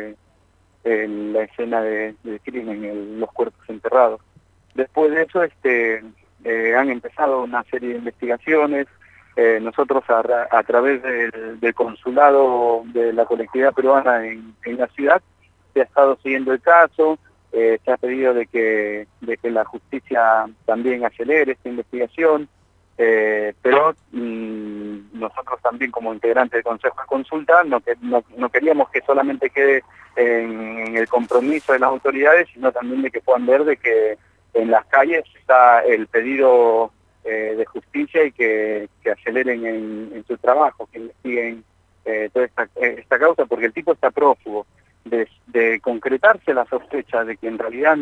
la escena del crimen, los cuerpos enterrados. Después de eso han empezado una serie de investigaciones. Nosotros a través del consulado de la colectividad peruana en la ciudad se ha estado siguiendo el caso. Se ha pedido de que la justicia también acelere esta investigación, pero nosotros también como integrantes del Consejo de Consulta no queríamos que solamente quede en el compromiso de las autoridades, sino también de que puedan ver de que en las calles está el pedido de justicia, y que aceleren en su trabajo, que investiguen toda esta causa, porque el tipo está prófugo. De concretarse la sospecha de que en realidad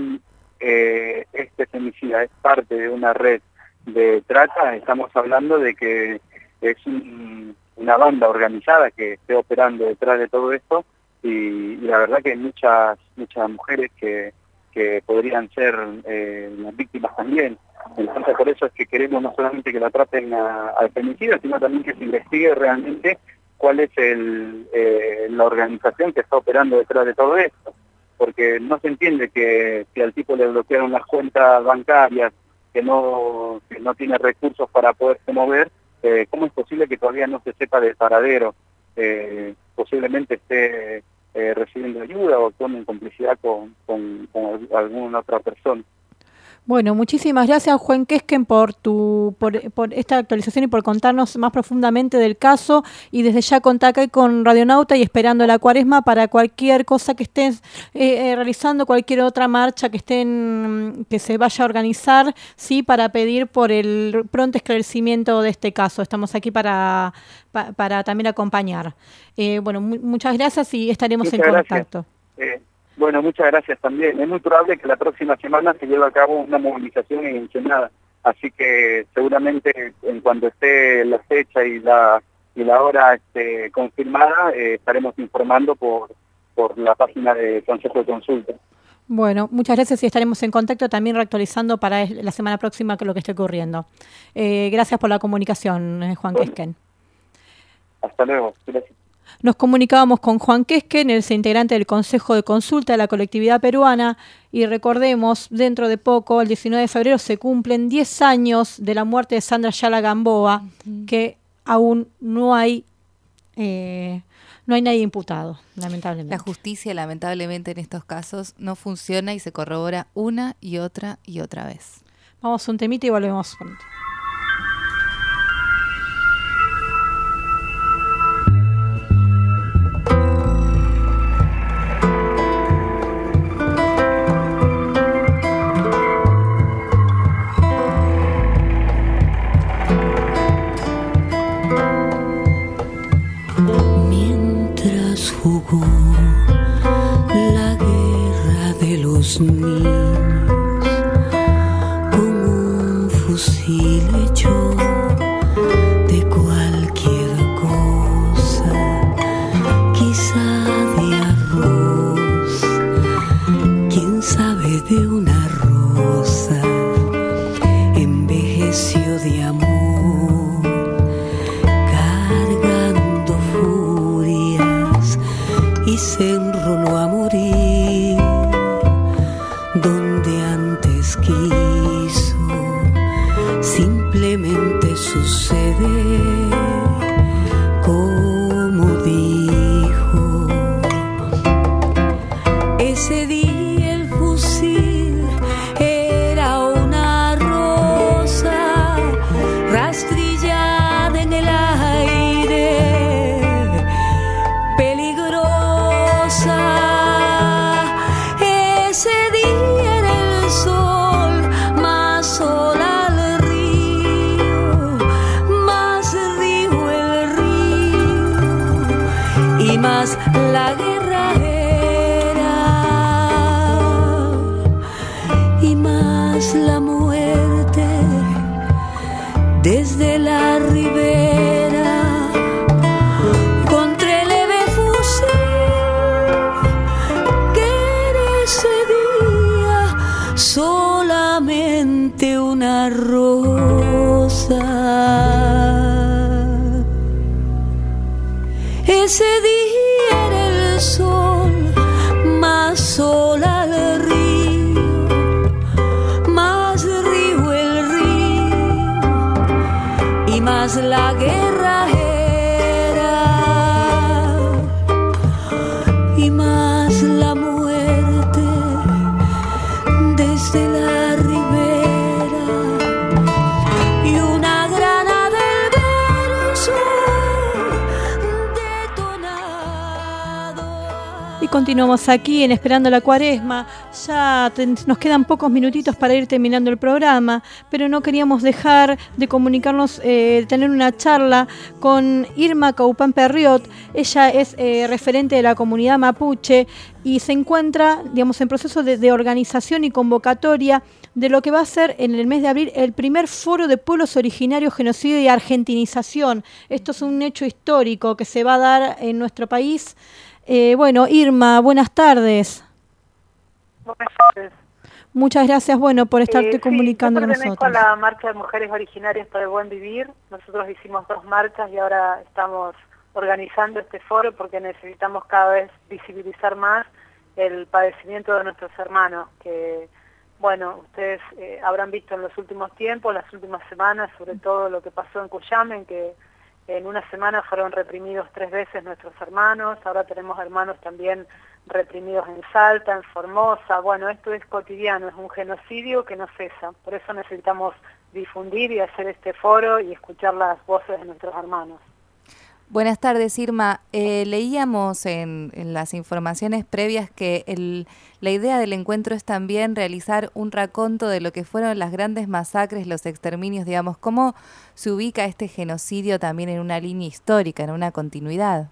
este femicida es parte de una red de trata, estamos hablando de que es una banda organizada que esté operando detrás de todo esto, y la verdad que hay muchas mujeres que podrían ser las víctimas también. Entonces por eso es que queremos no solamente que la atrapen al femicida, sino también que se investigue realmente cuál es la organización que está operando detrás de todo esto, porque no se entiende que si al tipo le bloquearon las cuentas bancarias, que no tiene recursos para poderse mover, ¿cómo es posible que todavía no se sepa del paradero? Posiblemente esté recibiendo ayuda o actuando en complicidad con alguna otra persona. Bueno, muchísimas gracias, Juan Quesquen, por esta actualización y por contarnos más profundamente del caso. Y desde ya contacté con Radionauta y esperando la Cuaresma para cualquier cosa que estén realizando, cualquier otra marcha que se vaya a organizar, sí, para pedir por el pronto esclarecimiento de este caso. Estamos aquí para también acompañar. Bueno, muchas gracias y estaremos en contacto. Bueno, muchas gracias también. Es muy probable que la próxima semana se lleve a cabo una movilización en Ensenada, así que seguramente en cuanto esté la fecha y la hora confirmada, estaremos informando por la página de Consejo de Consulta. Bueno, muchas gracias y estaremos en contacto también reactualizando para la semana próxima lo que esté ocurriendo. Gracias por la comunicación, Juan Quesquen. Hasta luego. Gracias. Nos comunicábamos con Juan Quesquen, el integrante del Consejo de Consulta de la colectividad peruana, y recordemos, dentro de poco, el 19 de febrero, se cumplen 10 años de la muerte de Sandra Ayala Gamboa, que aún no hay nadie imputado, lamentablemente. La justicia, lamentablemente, en estos casos no funciona y se corrobora una y otra vez. Vamos a un temita y volvemos pronto. Jugó la guerra de los niños, con un fusil hecho de cualquier cosa, quizá de arroz, quién sabe de una rosa, envejeció de amor. Y se enroló a morir donde antes quiso. Simplemente sucede como dijo. Ese día el fusil era una rosa rastrillada en el aire. Ese día era el sol, más sol al río, más río el río, y más la guerra era, y más la muerte desde la ribera. Solamente una rosa. Ese día era el sol, más sol al río, más río el río, y más la guerra era, y más la muerte desde la ribera, y una granada del verso detonado. Y continuamos aquí en Esperando la Cuaresma. Ya nos quedan pocos minutitos para ir terminando el programa, pero no queríamos dejar de comunicarnos, tener una charla con Irma Caupán Perriot. Ella es referente de la comunidad mapuche y se encuentra, digamos, en proceso de organización y convocatoria de lo que va a ser en el mes de abril el primer foro de pueblos originarios, genocidio y argentinización. Esto es un hecho histórico que se va a dar en nuestro país. Bueno, Irma, buenas tardes. Buenas tardes. Muchas gracias, bueno, por estarte comunicando con nosotros. Yo pertenezco a la Marcha de Mujeres Originarias para el Buen Vivir. Nosotros hicimos 2 marchas y ahora estamos organizando este foro porque necesitamos cada vez visibilizar más el padecimiento de nuestros hermanos, que, bueno, ustedes habrán visto en los últimos tiempos, las últimas semanas, sobre todo lo que pasó en Cuyamen, que en una semana fueron reprimidos 3 veces nuestros hermanos. Ahora tenemos hermanos también reprimidos en Salta, en Formosa. Bueno, esto es cotidiano, es un genocidio que no cesa. Por eso necesitamos difundir y hacer este foro y escuchar las voces de nuestros hermanos. Buenas tardes, Irma. Leíamos en las informaciones previas que la idea del encuentro es también realizar un raconto de lo que fueron las grandes masacres, los exterminios, digamos. ¿Cómo se ubica este genocidio también en una línea histórica, en una continuidad?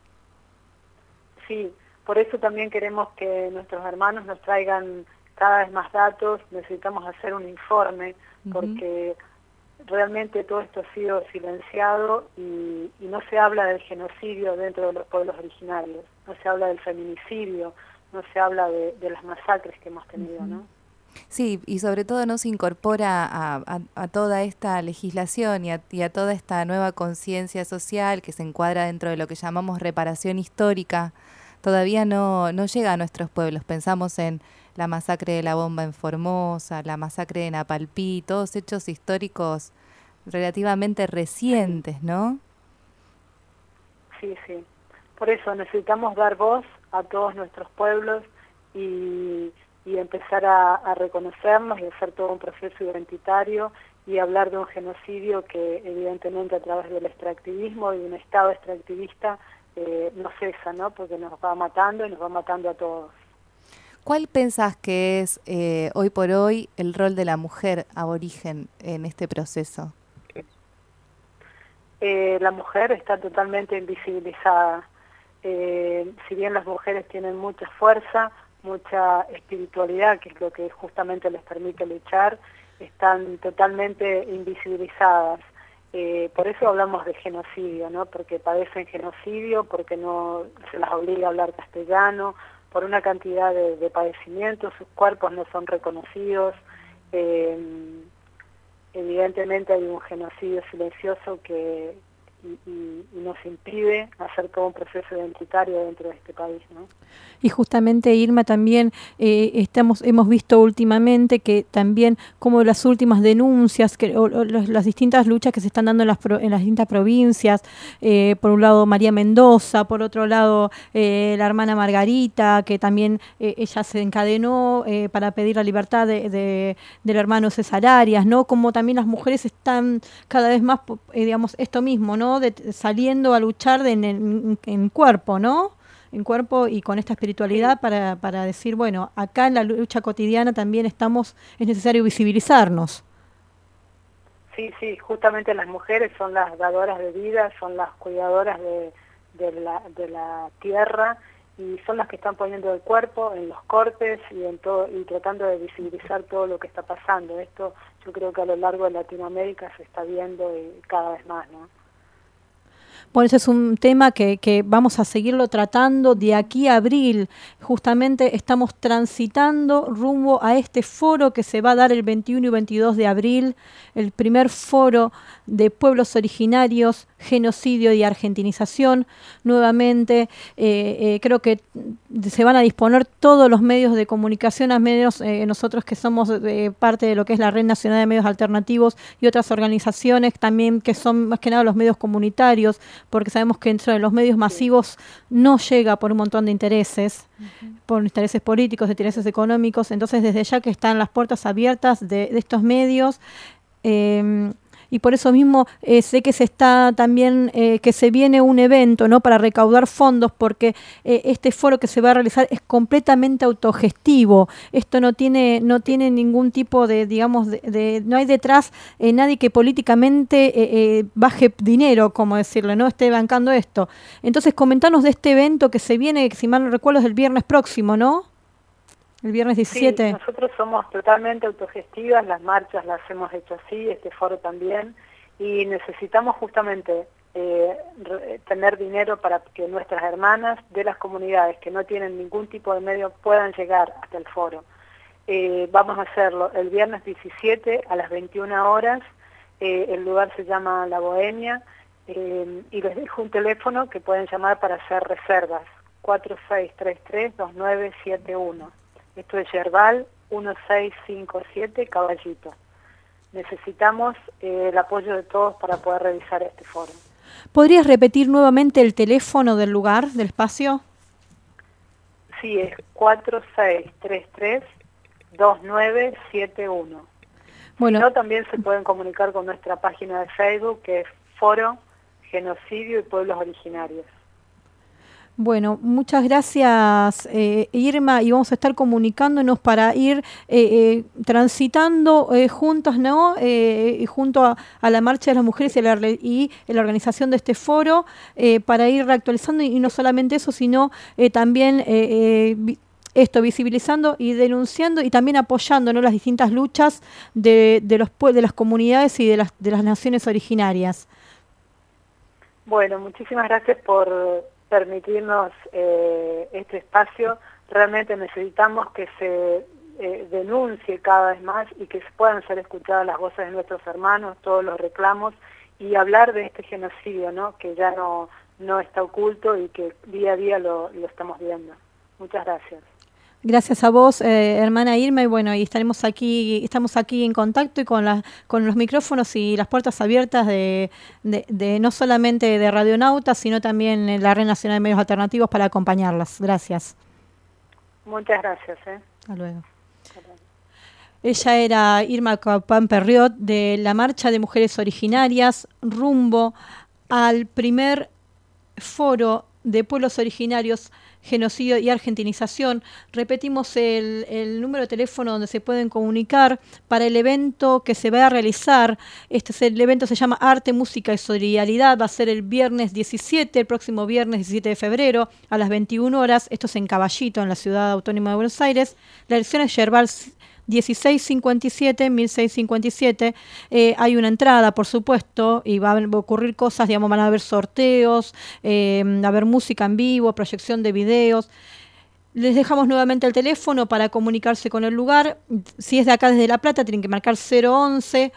Sí, por eso también queremos que nuestros hermanos nos traigan cada vez más datos. Necesitamos hacer un informe porque realmente todo esto ha sido silenciado y no se habla del genocidio dentro de los pueblos originarios, no se habla del feminicidio, no se habla de las masacres que hemos tenido, ¿no? Sí, y sobre todo no se incorpora a toda esta legislación y a toda esta nueva conciencia social que se encuadra dentro de lo que llamamos reparación histórica. Todavía no llega a nuestros pueblos. Pensamos en la masacre de la bomba en Formosa, la masacre de Napalpí, todos hechos históricos relativamente recientes, ¿no? Sí, sí. Por eso necesitamos dar voz a todos nuestros pueblos y empezar a reconocernos y hacer todo un proceso identitario y hablar de un genocidio que evidentemente a través del extractivismo y de un Estado extractivista no cesa, ¿no? Porque nos va matando y nos va matando a todos. ¿Cuál pensás que es hoy por hoy el rol de la mujer aborigen en este proceso? La mujer está totalmente invisibilizada. Si bien las mujeres tienen mucha fuerza, mucha espiritualidad, que es lo que justamente les permite luchar, están totalmente invisibilizadas. Por eso hablamos de genocidio, ¿no? Porque padecen genocidio, porque no se las obliga a hablar castellano, por una cantidad de padecimientos, sus cuerpos no son reconocidos. Evidentemente hay un genocidio silencioso que nos impide hacer todo un proceso identitario dentro de este país, ¿no? Y justamente, Irma, también hemos visto últimamente que también como las últimas denuncias, las distintas luchas que se están dando en las distintas provincias, por un lado María Mendoza, por otro lado la hermana Margarita, que también ella se encadenó para pedir la libertad del hermano César Arias, ¿no? Como también las mujeres están cada vez más, digamos, esto mismo, ¿no? Saliendo a luchar en cuerpo, ¿no? En cuerpo y con esta espiritualidad para decir, bueno, acá en la lucha cotidiana también es necesario visibilizarnos. Sí, sí, justamente las mujeres son las dadoras de vida, son las cuidadoras de la tierra y son las que están poniendo el cuerpo en los cortes y tratando de visibilizar todo lo que está pasando. Esto yo creo que a lo largo de Latinoamérica se está viendo cada vez más, ¿no? Bueno, ese es un tema que vamos a seguirlo tratando de aquí a abril. Justamente estamos transitando rumbo a este foro que se va a dar el 21 y 22 de abril, el primer foro de pueblos originarios, genocidio y argentinización. Nuevamente, creo que se van a disponer todos los medios de comunicación, a menos nosotros que somos parte de lo que es la Red Nacional de Medios Alternativos y otras organizaciones también que son más que nada los medios comunitarios, porque sabemos que dentro de los medios masivos no llega por un montón de intereses, por intereses políticos, de intereses económicos. Entonces, desde ya que están las puertas abiertas de estos medios, y por eso mismo sé que se está también, que se viene un evento, ¿no?, para recaudar fondos, porque este foro que se va a realizar es completamente autogestivo. Esto no tiene ningún tipo de, digamos, no hay detrás nadie que políticamente baje dinero, como decirle, ¿no?, esté bancando esto. Entonces, comentanos de este evento que se viene, si mal no recuerdo, es el viernes próximo, ¿no? El viernes 17. Sí, nosotros somos totalmente autogestivas, las marchas las hemos hecho así, este foro también, y necesitamos justamente tener dinero para que nuestras hermanas de las comunidades que no tienen ningún tipo de medio puedan llegar hasta el foro. Vamos a hacerlo el viernes 17 a las 21 horas, el lugar se llama La Bohemia, y les dejo un teléfono que pueden llamar para hacer reservas, 4633-2971. Esto es Yerbal 1657 Caballito. Necesitamos el apoyo de todos para poder realizar este foro. ¿Podrías repetir nuevamente el teléfono del lugar, del espacio? Sí, es 4633-2971. Bueno. No, también se pueden comunicar con nuestra página de Facebook, que es Foro Genocidio y Pueblos Originarios. Bueno, muchas gracias Irma, y vamos a estar comunicándonos para ir transitando juntos, ¿no? Junto a la Marcha de las Mujeres y la organización de este foro, para ir reactualizando, y no solamente eso, sino también visibilizando y denunciando y también apoyando, ¿no?, las distintas luchas de las comunidades y de las naciones originarias. Bueno, muchísimas gracias por permitirnos este espacio. Realmente necesitamos que se denuncie cada vez más y que puedan ser escuchadas las voces de nuestros hermanos, todos los reclamos, y hablar de este genocidio, ¿no?, que ya no está oculto y que día a día lo estamos viendo. Muchas gracias. Gracias a vos, hermana Irma, y bueno, y estamos aquí en contacto y con los micrófonos y las puertas abiertas de no solamente de Radionauta, sino también en la Red Nacional de Medios Alternativos para acompañarlas. Gracias. Muchas gracias. Hasta luego. Ella era Irma Capán Perriot, de la Marcha de Mujeres Originarias, rumbo al primer foro de pueblos originarios, genocidio y argentinización. Repetimos el número de teléfono donde se pueden comunicar para el evento que se va a realizar. El evento se llama Arte, Música y Solidaridad. Va a ser el próximo viernes 17 de febrero a las 21 horas. Esto es en Caballito, en la Ciudad Autónoma de Buenos Aires. La dirección es Yerbal 1657. Hay una entrada, por supuesto, y va a ocurrir cosas, digamos, van a haber sorteos, a haber música en vivo, proyección de videos. Les dejamos nuevamente el teléfono para comunicarse con el lugar. Si es de acá desde La Plata, tienen que marcar 011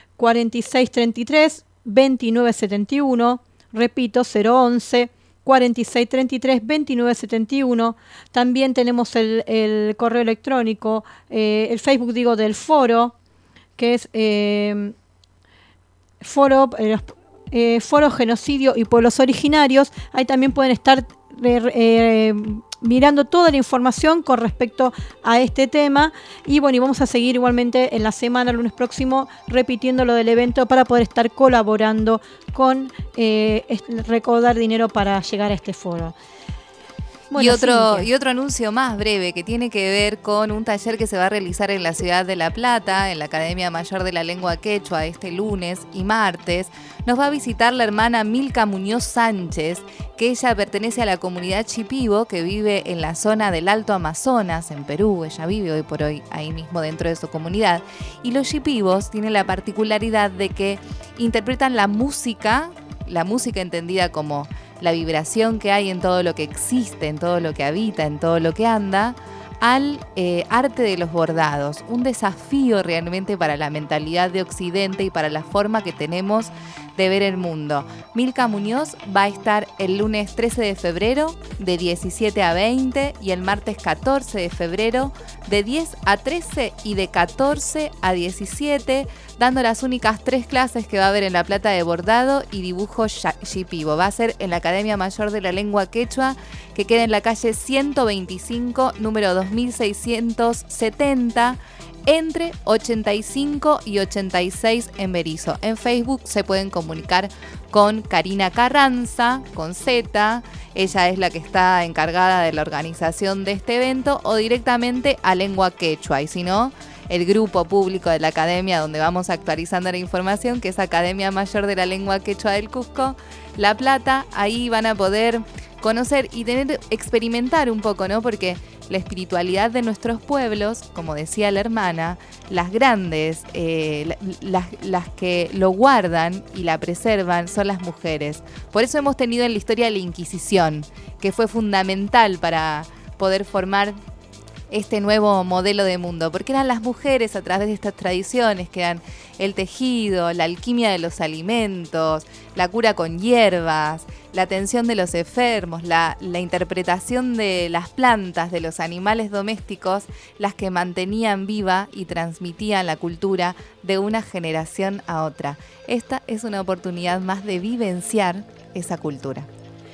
4633 2971. Repito, 011 4633 2971. También tenemos el correo electrónico, el Facebook, del foro, que es foro Genocidio y Pueblos Originarios. Ahí también pueden estar mirando toda la información con respecto a este tema. Y bueno, y vamos a seguir igualmente en la semana, el lunes próximo, repitiendo lo del evento para poder estar colaborando con recaudar dinero para llegar a este foro. Bueno, y otro anuncio más breve que tiene que ver con un taller que se va a realizar en la ciudad de La Plata, en la Academia Mayor de la Lengua Quechua, este lunes y martes. Nos va a visitar la hermana Milka Muñoz Sánchez, que ella pertenece a la comunidad Shipibo, que vive en la zona del Alto Amazonas, en Perú. Ella vive hoy por hoy ahí mismo dentro de su comunidad. Y los Shipibos tienen la particularidad de que interpretan la música entendida como la vibración que hay en todo lo que existe, en todo lo que habita, en todo lo que anda, al arte de los bordados. Un desafío realmente para la mentalidad de Occidente y para la forma que tenemos de ver el mundo. Milka Muñoz va a estar el lunes 13 de febrero de 17 a 20 y el martes 14 de febrero de 10 a 13 y de 14 a 17, dando las únicas 3 clases que va a haber en La Plata de bordado y dibujo shipibo. Va a ser en la Academia Mayor de la Lengua Quechua, que queda en la calle 125, número 2670, entre 85 y 86 en Berizo. En Facebook se pueden comunicar con Karina Carranza, con Z. Ella es la que está encargada de la organización de este evento, o directamente a Lengua Quechua. Y si no, el grupo público de la academia, donde vamos actualizando la información, que es Academia Mayor de la Lengua Quechua del Cusco, La Plata. Ahí van a poder conocer y experimentar un poco, ¿no? Porque la espiritualidad de nuestros pueblos, como decía la hermana, las grandes, las que lo guardan y la preservan son las mujeres. Por eso hemos tenido en la historia la Inquisición, que fue fundamental para poder formar este nuevo modelo de mundo, porque eran las mujeres, a través de estas tradiciones que eran el tejido, la alquimia de los alimentos, la cura con hierbas, la atención de los enfermos, la interpretación de las plantas, de los animales domésticos, las que mantenían viva y transmitían la cultura de una generación a otra. Esta es una oportunidad más de vivenciar esa cultura.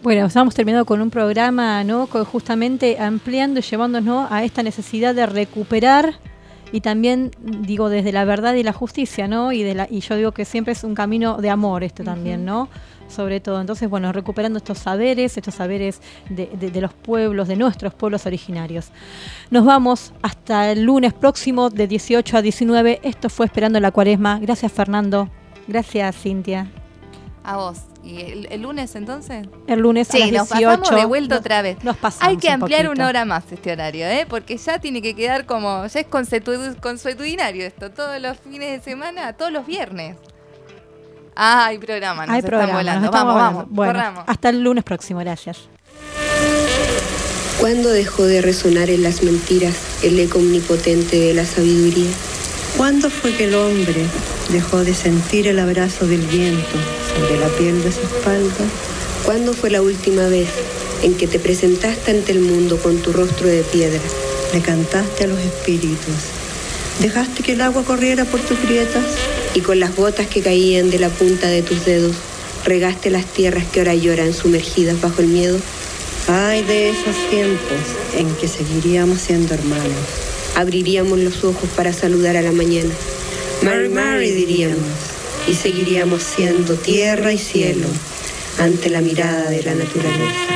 Bueno, estamos terminando con un programa, ¿no? Justamente ampliando y llevándonos a esta necesidad de recuperar y también, digo, desde la verdad y la justicia, ¿no? Y yo digo que siempre es un camino de amor esto también, ¿no? Sobre todo. Entonces, bueno, recuperando estos saberes de los pueblos, de nuestros pueblos originarios. Nos vamos hasta el lunes próximo de 18 a 19. Esto fue Esperando la Cuaresma. Gracias, Fernando. Gracias, Cintia. A vos. ¿Y el lunes entonces? El lunes a las 18. Sí, nos pasamos de vuelta otra vez. Nos pasamos. Hay que ampliar una hora más este horario, porque ya tiene que quedar como, ya es consuetudinario esto, todos los fines de semana, todos los viernes. Hay programa, nos están volando. Vamos, bueno, corramos. Hasta el lunes próximo, gracias. ¿Cuándo dejó de resonar en las mentiras el eco omnipotente de la sabiduría? ¿Cuándo fue que el hombre dejó de sentir el abrazo del viento sobre la piel de su espalda? ¿Cuándo fue la última vez en que te presentaste ante el mundo con tu rostro de piedra? Le cantaste a los espíritus. ¿Dejaste que el agua corriera por tus grietas? Y con las gotas que caían de la punta de tus dedos, regaste las tierras que ahora lloran sumergidas bajo el miedo. Ay de esos tiempos en que seguiríamos siendo hermanos. Abriríamos los ojos para saludar a la mañana. Mary, Mary diríamos, y seguiríamos siendo tierra y cielo ante la mirada de la naturaleza.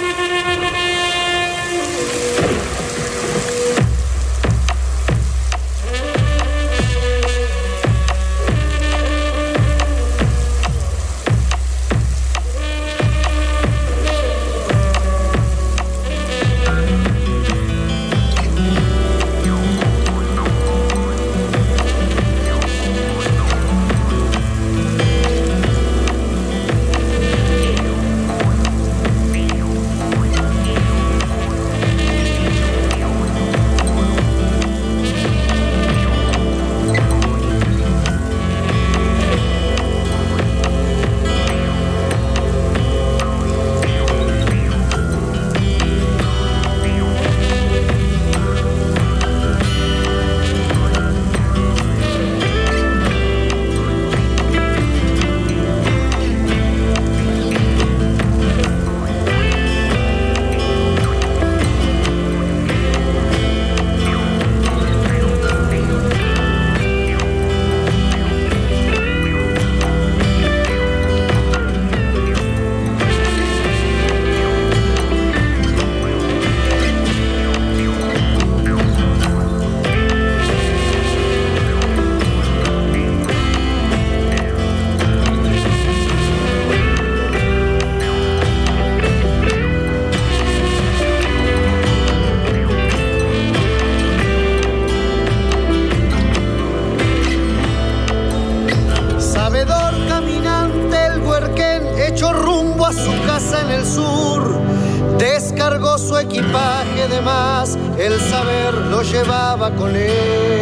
El saber lo llevaba con él.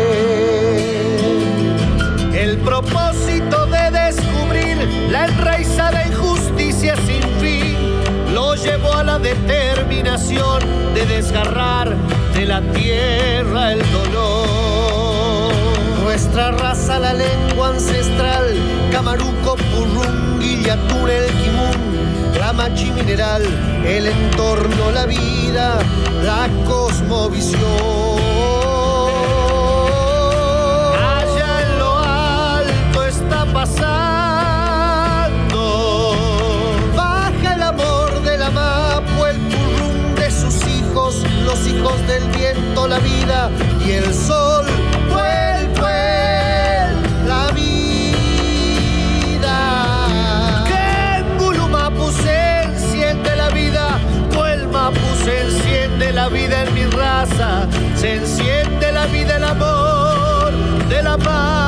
El propósito de descubrir la enraizada injusticia sin fin lo llevó a la determinación de desgarrar de la tierra el dolor. Nuestra raza, la lengua ancestral, Camaruco, Purrungui, Yatún, el Kimun, la machi mineral, el entorno, la vida, la cosmovisión. Allá en lo alto está pasando, baja el amor de la mapu, el purrum de sus hijos, los hijos del viento, la vida y el sol. La vida. Que en Bulumapu se enciende la vida, Mapu se enciende la vida en mi raza, se enciende la vida, el amor de la paz.